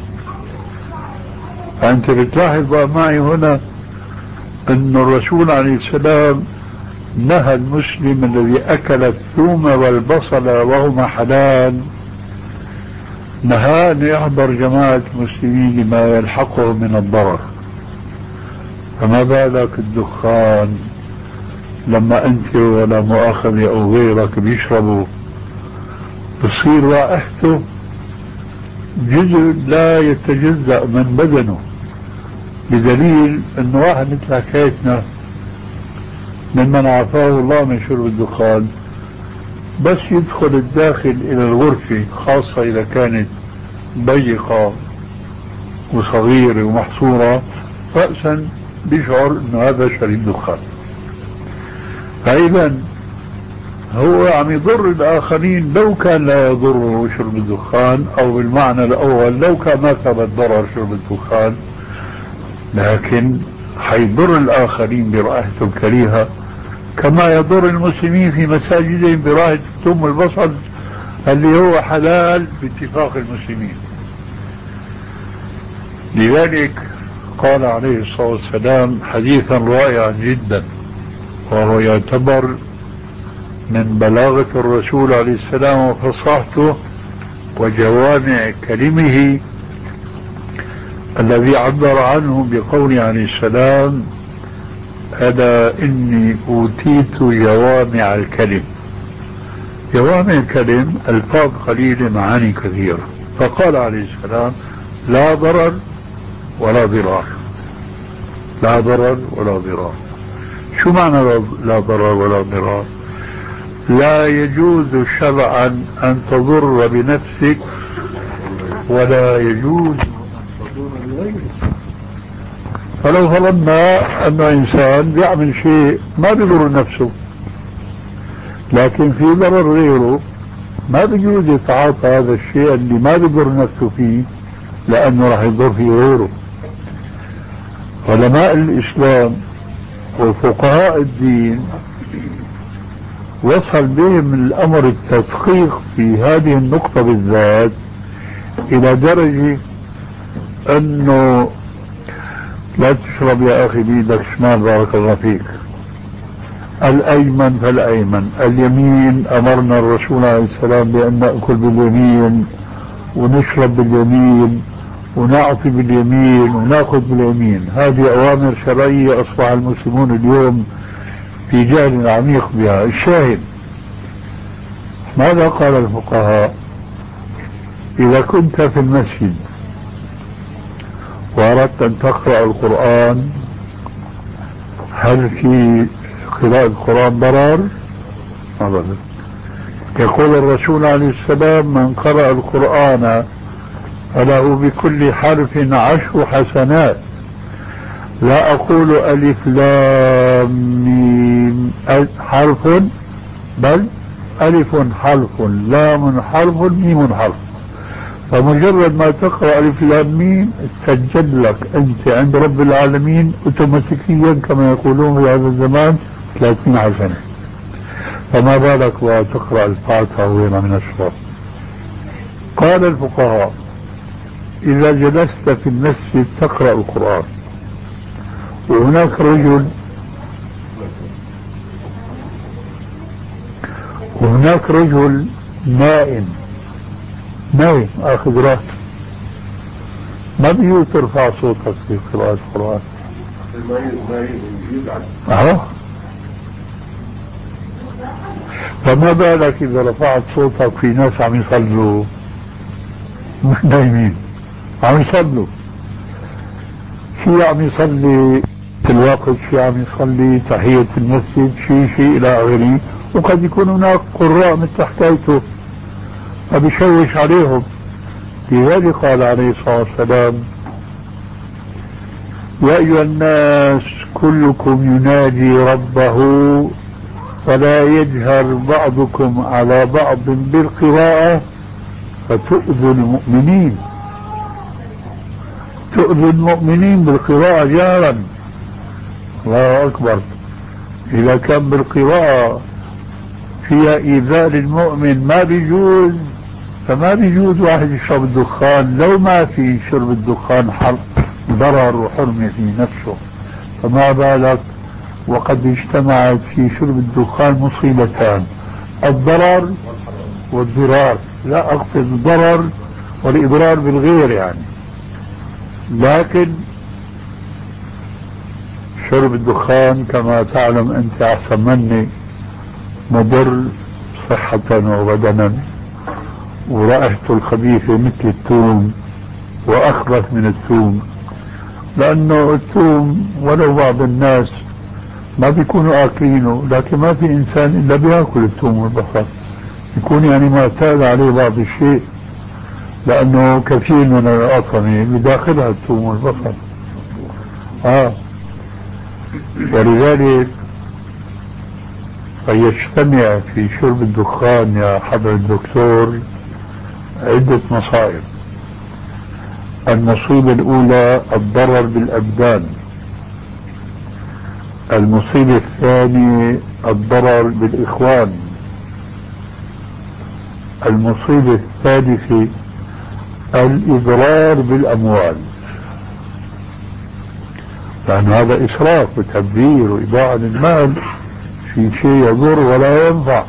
فأنت بتلاحظ معي هنا أن الرسول عليه السلام نهى المسلم الذي أكل الثوم والبصل وهما حلال، نهى أن يحضر جماعة المسلمين لما يلحقه من الضرر. فما بالك الدخان لما أنت ولا مؤاخذة أو غيرك بيشربوا بصير رائحته جزء لا يتجزأ من بدنه، بدليل أنه واحد مثل حكايتنا ممن عافاه الله من شرب الدخان بس يدخل الداخل إلى الغرفة، خاصة إذا كانت ضيقة وصغيرة ومحصورة، رأسا بيشعر أنه هذا شرب دخان. فإذا هو عم يضر الآخرين لو كان لا يضره شرب الدخان، أو بالمعنى الأول لو كان ما ثبت ضرر شرب الدخان، لكن حيضر الآخرين برائحته الكريهة كما يضر المسلمين في مساجدهم برائحة الثوم والبصل اللي هو حلال باتفاق المسلمين. لذلك قال عليه الصلاة والسلام حديثا رائعا جدا، وهو يعتبر من بلاغة الرسول عليه السلام وفصاحته وجوامع كلمه، الذي عبر عنه بقوله عليه السلام: ألا إني أوتيت جوامع الكلم. جوامع الكلم ألفاظ قليلة معاني كثيرة. فقال عليه السلام: لا ضرر ولا ضرار. لا ضرر ولا ضرار. شو معنى لا ضرر ولا ضرار؟ لا يجوز شرعا أن تضر بنفسك ولا يجوز أن تضر بغيرك. فلو فرضنا أن إنسان بيعمل شيء ما بيضر نفسه لكن في ضرر غيره، ما بيجوز يتعاطى هذا الشيء اللي ما بيضر نفسه فيه لأنه راح يضر فيه غيره. علماء الإسلام وفقهاء الدين وصل بهم الأمر التدقيق في هذه النقطة بالذات إلى درجة أنه لا تشرب يا أخي بيدك شمال بارك الله فيك، الأيمن فالأيمن، اليمين أمرنا الرسول عليه السلام بأن نأكل باليمين ونشرب باليمين ونعطي باليمين ونأخذ باليمين. هذه أوامر شرعية أصبح المسلمون اليوم في جهل عميق بها. الشاهد ماذا قال الفقهاء؟ إذا كنت في المسجد وأردت أن تقرأ القرآن هل في قراءة القرآن ضرر؟ أبدا. يقول الرسول عليه السلام: من قرأ القرآن فله بكل حرف عشر حسنات. لا أقول ألف لام ميم حرف، بل ألف حرف لام حرف ميم حرف. فمجرد ما تقرأ ألف لام ميم تسجل لك أنت عند رب العالمين اوتوماتيكيا كما يقولون في هذا الزمان ثلاثين حسنة. فما بالك وتقرأ الفاتحة وغيرها من السور. قال الفقهاء: إذا جلست في المسجد تقرأ القرآن وهناك رجل وهناك رجل نائم نايم اخذ راحته، ما بيجوز ترفع صوتك في قراءة القرآن. اه فما بالك اذا رفعت صوتك في ناس عم يصلوا مش نايمين، عم يصلوا، شيء عم يصلي في الوقت، شيء عم يصلي تحية المسجد، شيء شيء الى اخره، وقد يكون هناك قراء مثل حكايته فبيشوش عليهم. لذلك قال عليه الصلاة والسلام: يا أيها الناس كلكم ينادي ربه فلا يجهر بعضكم على بعض بالقراءة فتؤذوا المؤمنين. تؤذوا المؤمنين بالقراءة جهرا. الله أكبر. إذا كان بالقراءة فيها إيذاء للمؤمن ما بيجوز، فما بيجوز واحد يشرب الدخان لو ما في شرب الدخان حرم ضرر وحرمة في نفسه، فما بالك وقد اجتمعت في شرب الدخان مصيبتان: الضرر والضرار. لا أقصد الضرر والإضرار بالغير يعني، لكن شرب الدخان كما تعلم أنت أحسن مني مضر صحة وبدنا، ورائحته الخبيثة مثل الثوم وأخبث من الثوم، لأنه الثوم ولو بعض الناس ما بيكونوا آكلينه، لكن ما في إنسان إلا بيأكل الثوم والبصل، يكون يعني معتاد عليه بعض الشيء، لأنه كثير من الأطعمة بداخلها الثوم والبصل. آه ولذلك فيجتمع في شرب الدخان يا حضر الدكتور عدة مصائب. المصيبة الأولى الضرر بالأبدان، المصيبة الثانية الضرر بالإخوان، المصيبة الثالثة الإضرار بالأموال، لأن هذا إسراف وتبذير وإضاعة للمال في شيء يضر ولا ينفع.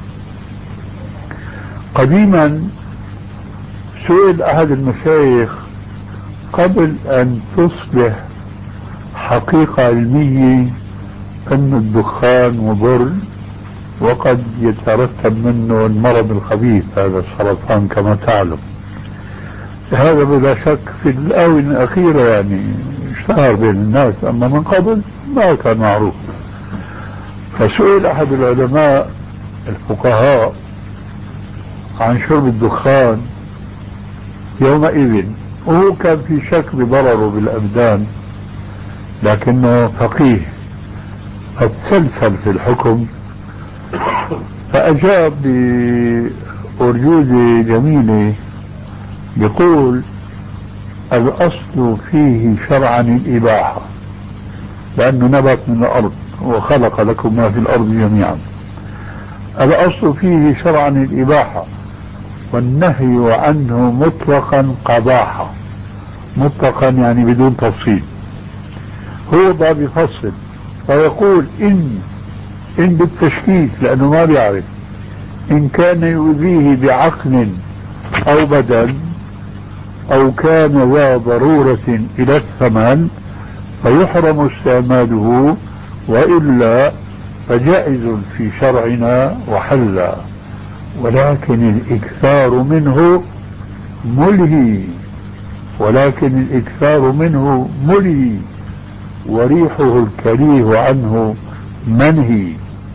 قديما سئل أحد المشايخ قبل أن تصبح حقيقة علمية أن الدخان مضر وقد يترتب منه المرض الخبيث هذا السرطان كما تعلم، هذا بلا شك في الآونة الأخيرة يعني اشتهر بين الناس، أما من قبل ما كان معروف. فسئل أحد العلماء الفقهاء عن شرب الدخان يومئذ، وهو كان في شك بضرره بالأبدان لكنه فقيه فتسلسل في الحكم، فأجاب بأرجوزة جميلة يقول: الأصل فيه شرعا الإباحة، لأنه نبت من الأرض وخلق لكم ما في الأرض جميعا. الأصل فيه شرعا الإباحة، والنهي عنه مطلقا قباحة. مطلقا يعني بدون تفصيل، هو ضع بفصل فيقول إن إن بالتشكيك لأنه ما بيعرف إن كان يؤذيه بعقل أو بدن أو كان ذا ضرورة إلى الثمن فيحرم استعماله، وإلا فجائز في شرعنا وحلا، ولكن الإكثار منه ملهي ولكن الإكثار منه ملهي وريحه الكريه عنه منهي.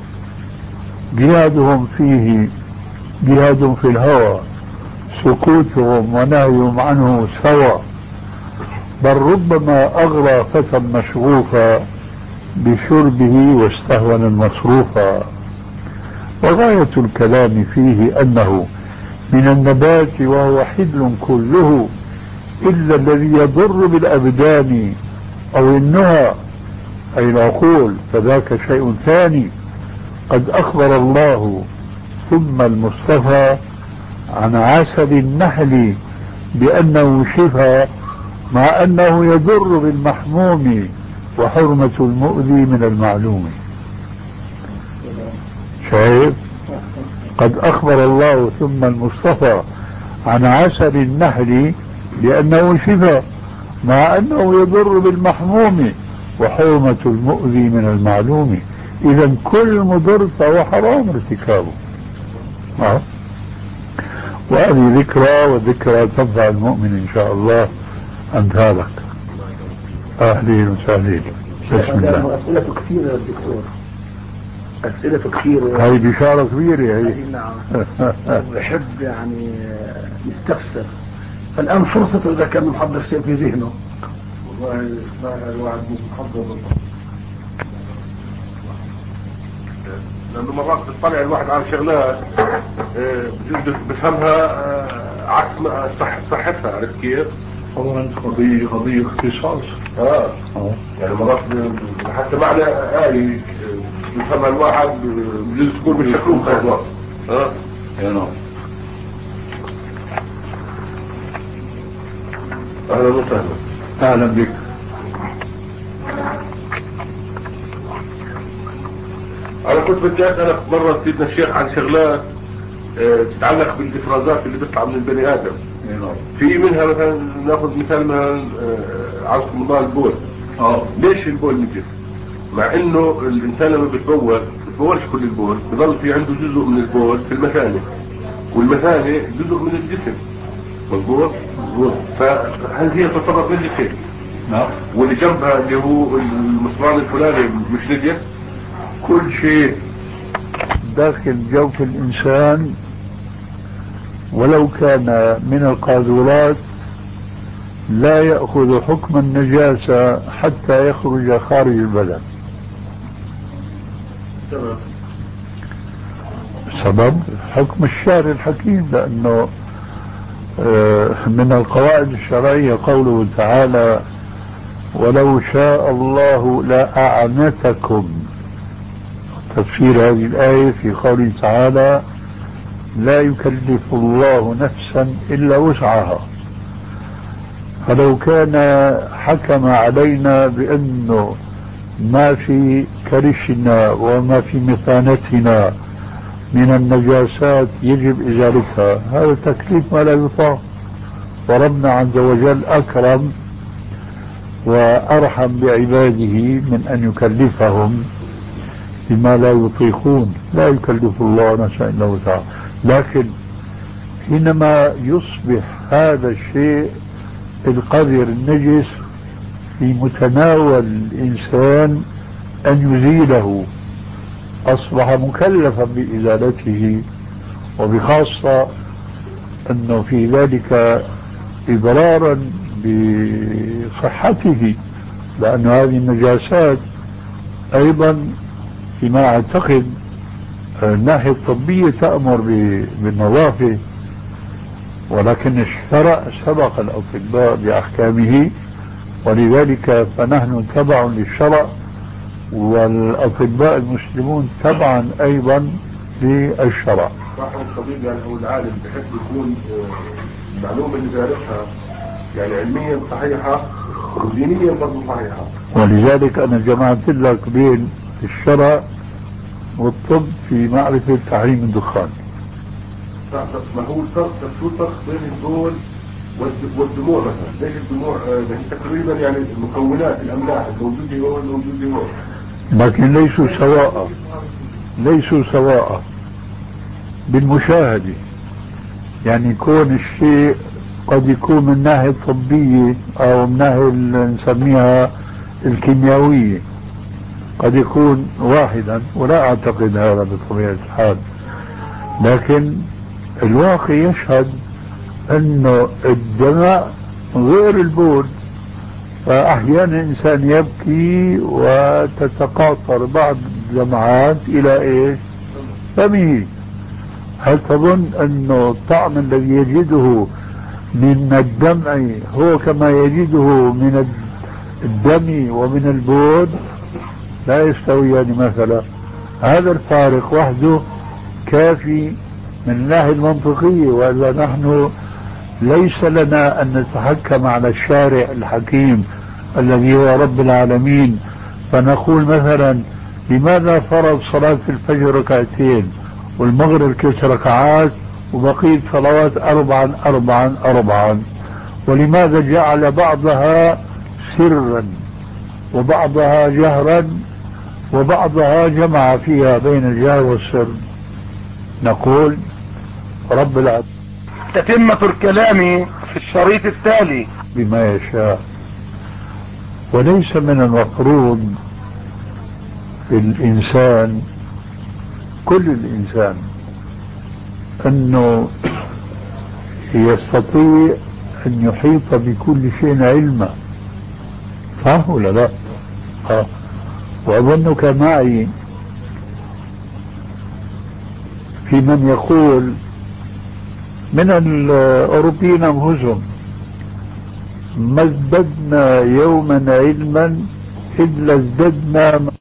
جهادهم فيه جهاد في الهوى، سكوتهم ونهيهم عنه سوى، بل ربما أغرى فتى مشغوفا بشربه واستهون المصروفا. وغاية الكلام فيه أنه من النبات وهو حل كله إلا الذي يضر بالأبدان أو النهى أي العقول، فذاك شيء ثاني. قد أخبر الله ثم المصطفى عن عسل النحل بأنه شفاء مع أنه يضر بالمحموم وحرمة المؤذي من المعلوم. شايف؟ قد أخبر الله ثم المصطفى عن عسل النحل بأنه شفاء مع أنه يضر بالمحموم وحرمة المؤذي من المعلوم. إذا كل مضر فهو حرام ارتكابه. أه؟ وهذه ذكرى، وذكرى تنفع المؤمن إن شاء الله أمثالك. أهلين وسهلين. بسم الله. أسئلة كثيرة يا دكتور، أسئلة كثيرة. هاي بشارة كبيرة هي. نعم. بحب يعني يستفسر، فالآن فرصته إذا كان محضر شيء في ذهنه. والله ما الواحد مش محضر، لأنه مرات بتطلع الواحد على شغلات بجد بفهمها عكس ما صح صحتها. عرفت كيف؟ طبعا قضية قضية اختصاص. اه يعني مرات حتى معنى آية بفهمها الواحد بجوز تكون بالشكل خطوة. اه نعم. أهلا وسهلا. أهلا بك. أنا كنت بدي أسألك مرة سيدنا الشيخ عن شغلات اه تتعلق بالإفرازات اللي بتطلع من البني آدم. في منها مثلا ناخذ مثال مثلا اه عزكم الله البول. اه ليش البول نجس؟ مع إنه الإنسان لما بيتبول بيتبولش كل البول، بضل في عنده جزء من البول في المثانة، والمثانة جزء من الجسم. مظبوط؟ مظبوط. فهل هي تعتبر نجسة؟ نعم. واللي جنبها اللي هو المصران الفلاني مش نجس؟ كل شيء داخل جوف الإنسان ولو كان من القاذورات لا يأخذ حكم النجاسة حتى يخرج خارج البلد. تمام. سبب حكم الشارع الحكيم، لأنه من القواعد الشرعية قوله تعالى ولو شاء الله لأعنتكم. تفسير هذه الآية في قوله تعالى لا يكلف الله نفسا إلا وسعها. فلو كان حكم علينا بأنه ما في كرشنا وما في مثانتنا من النجاسات يجب إزالتها، هذا تكليف ما لا يطاق. وربنا عز وجل أكرم وأرحم بعباده من أن يكلفهم بما لا يطيقون. لا يكلف الله نفسا إلا وسعها. لكن حينما يصبح هذا الشيء القذر النجس في متناول الإنسان أن يزيله، أصبح مكلفا بإزالته، وبخاصة أنه في ذلك إضرارا بصحته، لأن هذه النجاسات أيضا فيما أعتقد الناحية الطبية تأمر بالنظافة، ولكن الشرع سبق الأطباء بأحكامه، ولذلك فنحن تبع للشرع، والأطباء المسلمون تبعا أيضا للشرع. صاحب الطبيب يعني أو العالم بحب يكون المعلومة اللي بيعرفها يعني علميا صحيحة ودينيا برضه صحيحة. ولذلك أنا جمعت لك بين الشرع والطب في معرفة تحريم الدخان. ما هو الفرق شو الفرق بين البول والدموع مثلا؟ ليش الدموع تقريبا يعني مكونات الأملاح الموجودة هون الموجودة هون، لكن ليسوا سواء، ليسوا سواء بالمشاهدة. يعني يكون الشيء قد يكون من الناحية الطبية أو من ناحية نسميها الكيميائية قد يكون واحدا، ولا أعتقد هذا بطبيعة الحال، لكن الواقع يشهد أنه الدماء غير البول. فأحيانا الإنسان يبكي وتتقاطر بعض الدمعات إلى إيش؟ فمه. هل تظن أنه الطعم الذي يجده من الدمع هو كما يجده من الدم ومن البول؟ لا يستويان مثلا. هذا الفارق وحده كافي من الناحية المنطقية، وإلا نحن ليس لنا أن نتحكم على الشارع الحكيم الذي هو رب العالمين، فنقول مثلا لماذا فرض صلاة الفجر ركعتين والمغرب ثلاث ركعات وبقية صلوات أربعا أربعا أربعا، ولماذا جعل بعضها سرا وبعضها جهرا وبعضها جمع فيها بين الجهر والسر؟ نقول رب العالمين. تتمة الكلام في الشريط التالي بما يشاء. وليس من المفروض في الإنسان كل الإنسان أنه يستطيع أن يحيط بكل شيء علما، صح ولا لا؟ آه. وأظنك معي في من يقول من الأوروبيين أنفسهم ما ازددنا يوما علما إلا ازددنا